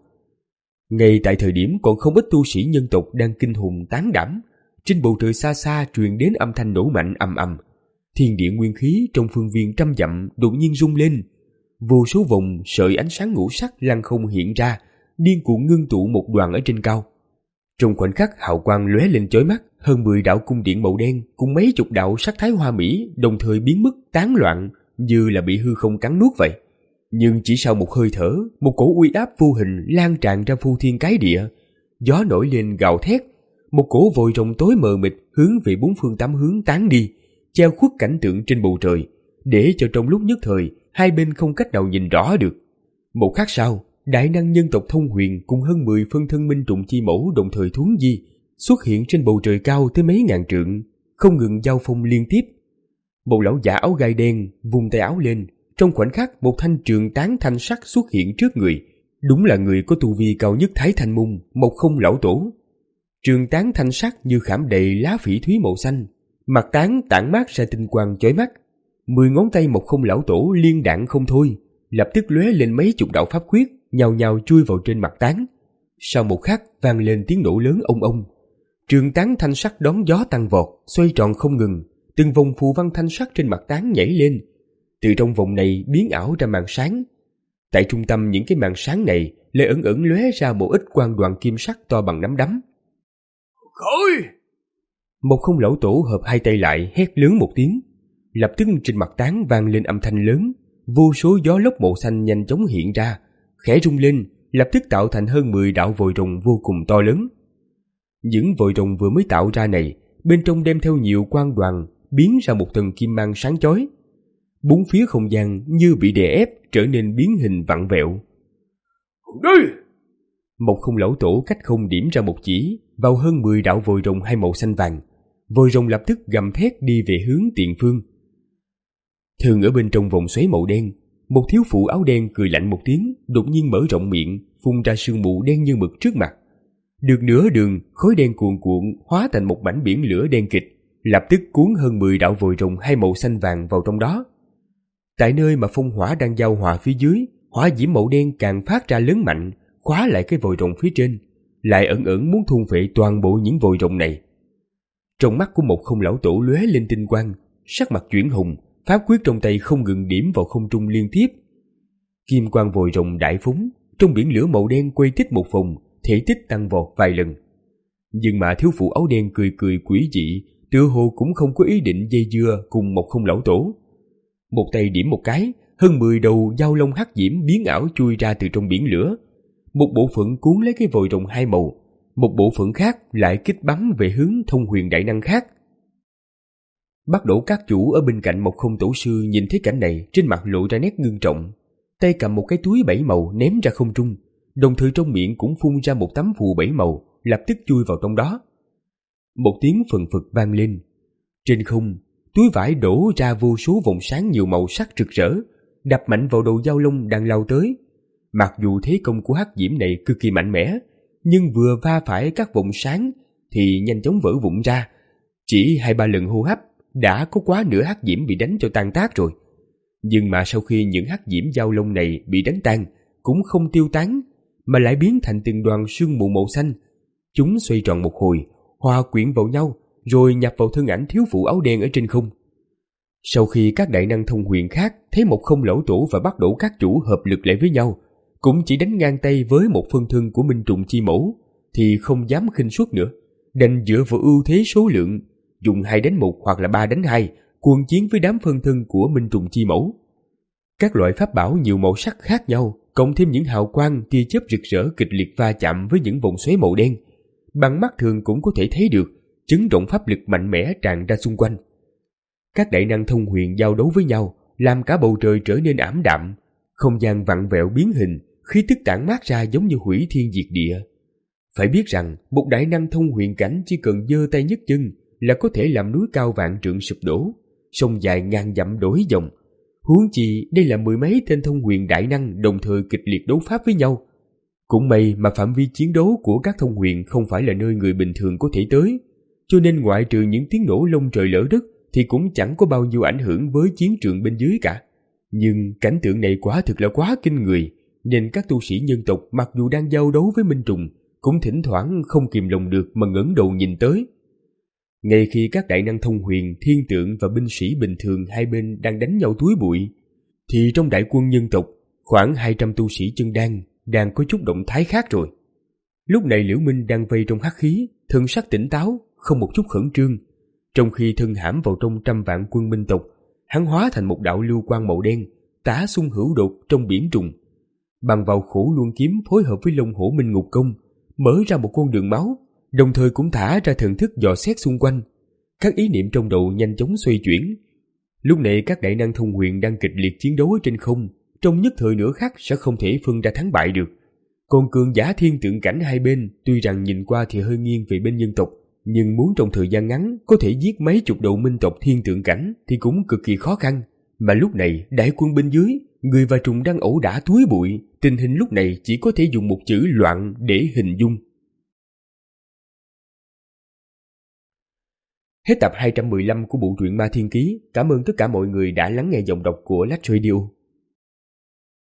Ngay tại thời điểm còn không ít tu sĩ nhân tộc đang kinh hồn tán đảm, trên bầu trời xa xa truyền đến âm thanh nổ mạnh ầm ầm. Thiên địa nguyên khí trong phương viên trăm dặm đột nhiên rung lên, vô số vòng sợi ánh sáng ngũ sắc lăng không hiện ra, điên cuồng ngưng tụ một đoàn ở trên cao. Trong khoảnh khắc hào quang lóe lên chói mắt, hơn mười đạo cung điện màu đen cùng mấy chục đạo sắc thái hoa mỹ đồng thời biến mất tán loạn, như là bị hư không cắn nuốt vậy. Nhưng chỉ sau một hơi thở, một cổ uy áp vô hình lan tràn ra phô thiên cái địa. Gió nổi lên gào thét, một cổ vòi rồng tối mờ mịt hướng về bốn phương tám hướng tán đi, che khuất cảnh tượng trên bầu trời, để cho trong lúc nhất thời hai bên không cách nào nhìn rõ được. Một khắc sau, đại năng nhân tộc thông huyền cùng hơn mười phân thân Minh Trùng Chi Mẫu đồng thời thuấn di, xuất hiện trên bầu trời cao tới mấy ngàn trượng, không ngừng giao phong liên tiếp. Một lão giả áo gai đen vung tay áo lên, trong khoảnh khắc một thanh trường tán thanh sắc xuất hiện trước người. Đúng là người có tu vi cao nhất Thái Thanh Môn, một không lão tổ. Trường tán thanh sắc như khảm đầy lá phỉ thúy màu xanh, mặt tán tản mát ra tinh quang chói mắt. Mười ngón tay một không lão tổ liên đạn không thôi, lập tức lóe lên mấy chục đạo pháp quyết, nhào nhào chui vào trên mặt tán. Sau một khắc vang lên tiếng nổ lớn ông ông. Trường tán thanh sắc đón gió tăng vọt, xoay tròn không ngừng, từng vòng phù văn thanh sắc trên mặt tán nhảy lên. Từ trong vòng này biến ảo ra màn sáng. Tại trung tâm những cái màn sáng này lại ẩn ẩn lóe ra một ít quang đoàn kim sắc to bằng nắm đấm. Khởi! Một không lão tổ hợp hai tay lại hét lớn một tiếng. Lập tức trên mặt tán vang lên âm thanh lớn, vô số gió lốc màu xanh nhanh chóng hiện ra, khẽ rung lên, lập tức tạo thành hơn mười đạo vòi rồng vô cùng to lớn. Những vòi rồng vừa mới tạo ra này, bên trong đem theo nhiều quang đoàn, biến ra một tầng kim mang sáng chói. Bốn phía không gian như bị đè ép trở nên biến hình vặn vẹo. Đi! Một không lão tổ cách không điểm ra một chỉ vào hơn mười đạo vòi rồng hai màu xanh vàng. Vòi rồng lập tức gầm thét đi về hướng tiền phương. Thường ở bên trong vòng xoáy màu đen, một thiếu phụ áo đen cười lạnh một tiếng, đột nhiên mở rộng miệng, phun ra sương mù đen như mực trước mặt. Được nửa đường, khói đen cuồn cuộn hóa thành một mảnh biển lửa đen kịch, lập tức cuốn hơn mười đạo vòi rồng hai màu xanh vàng vào trong đó. Tại nơi mà phong hỏa đang giao hòa phía dưới, hỏa diễm màu đen càng phát ra lớn mạnh, khóa lại cái vòi rồng phía trên, lại ẩn ẩn muốn thôn phệ toàn bộ những vòi rồng này. Trong mắt của một không lão tổ lóe lên tinh quang, sắc mặt chuyển hùng, pháp quyết trong tay không ngừng điểm vào không trung liên tiếp. Kim quang vòi rồng đại phúng, trong biển lửa màu đen quay tích một vòng, thể tích tăng vọt vài lần. Nhưng mà thiếu phụ áo đen cười cười quỷ dị, tựa hồ cũng không có ý định dây dưa cùng một không lão tổ. Một tay điểm một cái, hơn mười đầu dao long hắc diễm biến ảo chui ra từ trong biển lửa. Một bộ phận cuốn lấy cái vòi rồng hai màu, một bộ phận khác lại kích bắn về hướng Thông Huyền đại năng khác. Bắt Đổ các chủ ở bên cạnh Mộc Không tổ sư nhìn thấy cảnh này, trên mặt lộ ra nét ngưng trọng, tay cầm một cái túi bảy màu ném ra không trung, đồng thời trong miệng cũng phun ra một tấm phù bảy màu, lập tức chui vào trong đó. Một tiếng phần phật vang lên, trên không túi vải đổ ra vô số vòng sáng nhiều màu sắc rực rỡ, đập mạnh vào đầu dao long đang lao tới. Mặc dù thế công của hắc diễm này cực kỳ mạnh mẽ, nhưng vừa va phải các vòng sáng thì nhanh chóng vỡ vụn ra. Chỉ hai ba lần hô hấp đã có quá nửa hắc diễm bị đánh cho tan tác rồi. Nhưng mà sau khi những hắc diễm dao long này bị đánh tan, cũng không tiêu tán, mà lại biến thành từng đoàn sương mù màu xanh. Chúng xoay tròn một hồi, hòa quyện vào nhau, rồi nhập vào thân ảnh thiếu phụ áo đen ở trên không. Sau khi các đại năng thông huyền khác thấy một không lão tổ và Bắt Đổ các chủ hợp lực lại với nhau, cũng chỉ đánh ngang tay với một phân thân của Minh Trùng Chi Mẫu, thì không dám khinh suất nữa, đành dựa vào ưu thế số lượng, dùng hai đánh một hoặc là ba đánh hai, cuồng chiến với đám phân thân của Minh Trùng Chi Mẫu. Các loại pháp bảo nhiều màu sắc khác nhau, cộng thêm những hào quang tia chớp rực rỡ kịch liệt va chạm với những vòng xoáy màu đen, bằng mắt thường cũng có thể thấy được chấn động pháp lực mạnh mẽ tràn ra xung quanh. Các đại năng thông huyền giao đấu với nhau, làm cả bầu trời trở nên ảm đạm, không gian vặn vẹo biến hình, khí tức tản mát ra giống như hủy thiên diệt địa. Phải biết rằng một đại năng thông huyền cảnh chỉ cần giơ tay nhấc chân là có thể làm núi cao vạn trượng sụp đổ, sông dài ngàn dặm đổi dòng. Huống chi đây là mười mấy tên thông huyền đại năng đồng thời kịch liệt đấu pháp với nhau. Cũng may mà phạm vi chiến đấu của các thông huyền không phải là nơi người bình thường có thể tới, cho nên ngoại trừ những tiếng nổ lông trời lỡ đất thì cũng chẳng có bao nhiêu ảnh hưởng với chiến trường bên dưới cả. Nhưng cảnh tượng này quả thực là quá kinh người, nên các tu sĩ nhân tộc mặc dù đang giao đấu với Minh Trùng, cũng thỉnh thoảng không kìm lòng được mà ngẩng đầu nhìn tới. Ngay khi các đại năng thông huyền, thiên tượng và binh sĩ bình thường hai bên đang đánh nhau túi bụi, thì trong đại quân nhân tộc, khoảng hai trăm tu sĩ chân đan đang có chút động thái khác rồi. Lúc này Liễu Minh đang vây trong hắc khí, thân sắc tỉnh táo, không một chút khẩn trương. Trong khi thân hãm vào trong trăm vạn quân minh tộc, hắn hóa thành một đạo lưu quang màu đen, tả xung hữu đột trong biển trùng. Bằng vào khổ luân kiếm phối hợp với Long Hổ Minh Ngục Công, mở ra một con đường máu, đồng thời cũng thả ra thần thức dò xét xung quanh. Các ý niệm trong đầu nhanh chóng xoay chuyển. Lúc này các đại năng thông huyền đang kịch liệt chiến đấu ở trên không, trong nhất thời nửa khắc sẽ không thể phân ra thắng bại được. Còn cường giả thiên tượng cảnh hai bên tuy rằng nhìn qua thì hơi nghiêng về bên nhân tộc, nhưng muốn trong thời gian ngắn có thể giết mấy chục đầu minh tộc thiên tượng cảnh thì cũng cực kỳ khó khăn. Mà lúc này đại quân bên dưới, người và trùng đang ẩu đả túi bụi, tình hình lúc này chỉ có thể dùng một chữ loạn để hình dung. Hết tập hai trăm mười lăm của bộ truyện Ma Thiên Ký. Cảm ơn tất cả mọi người đã lắng nghe giọng đọc của Lách Radio.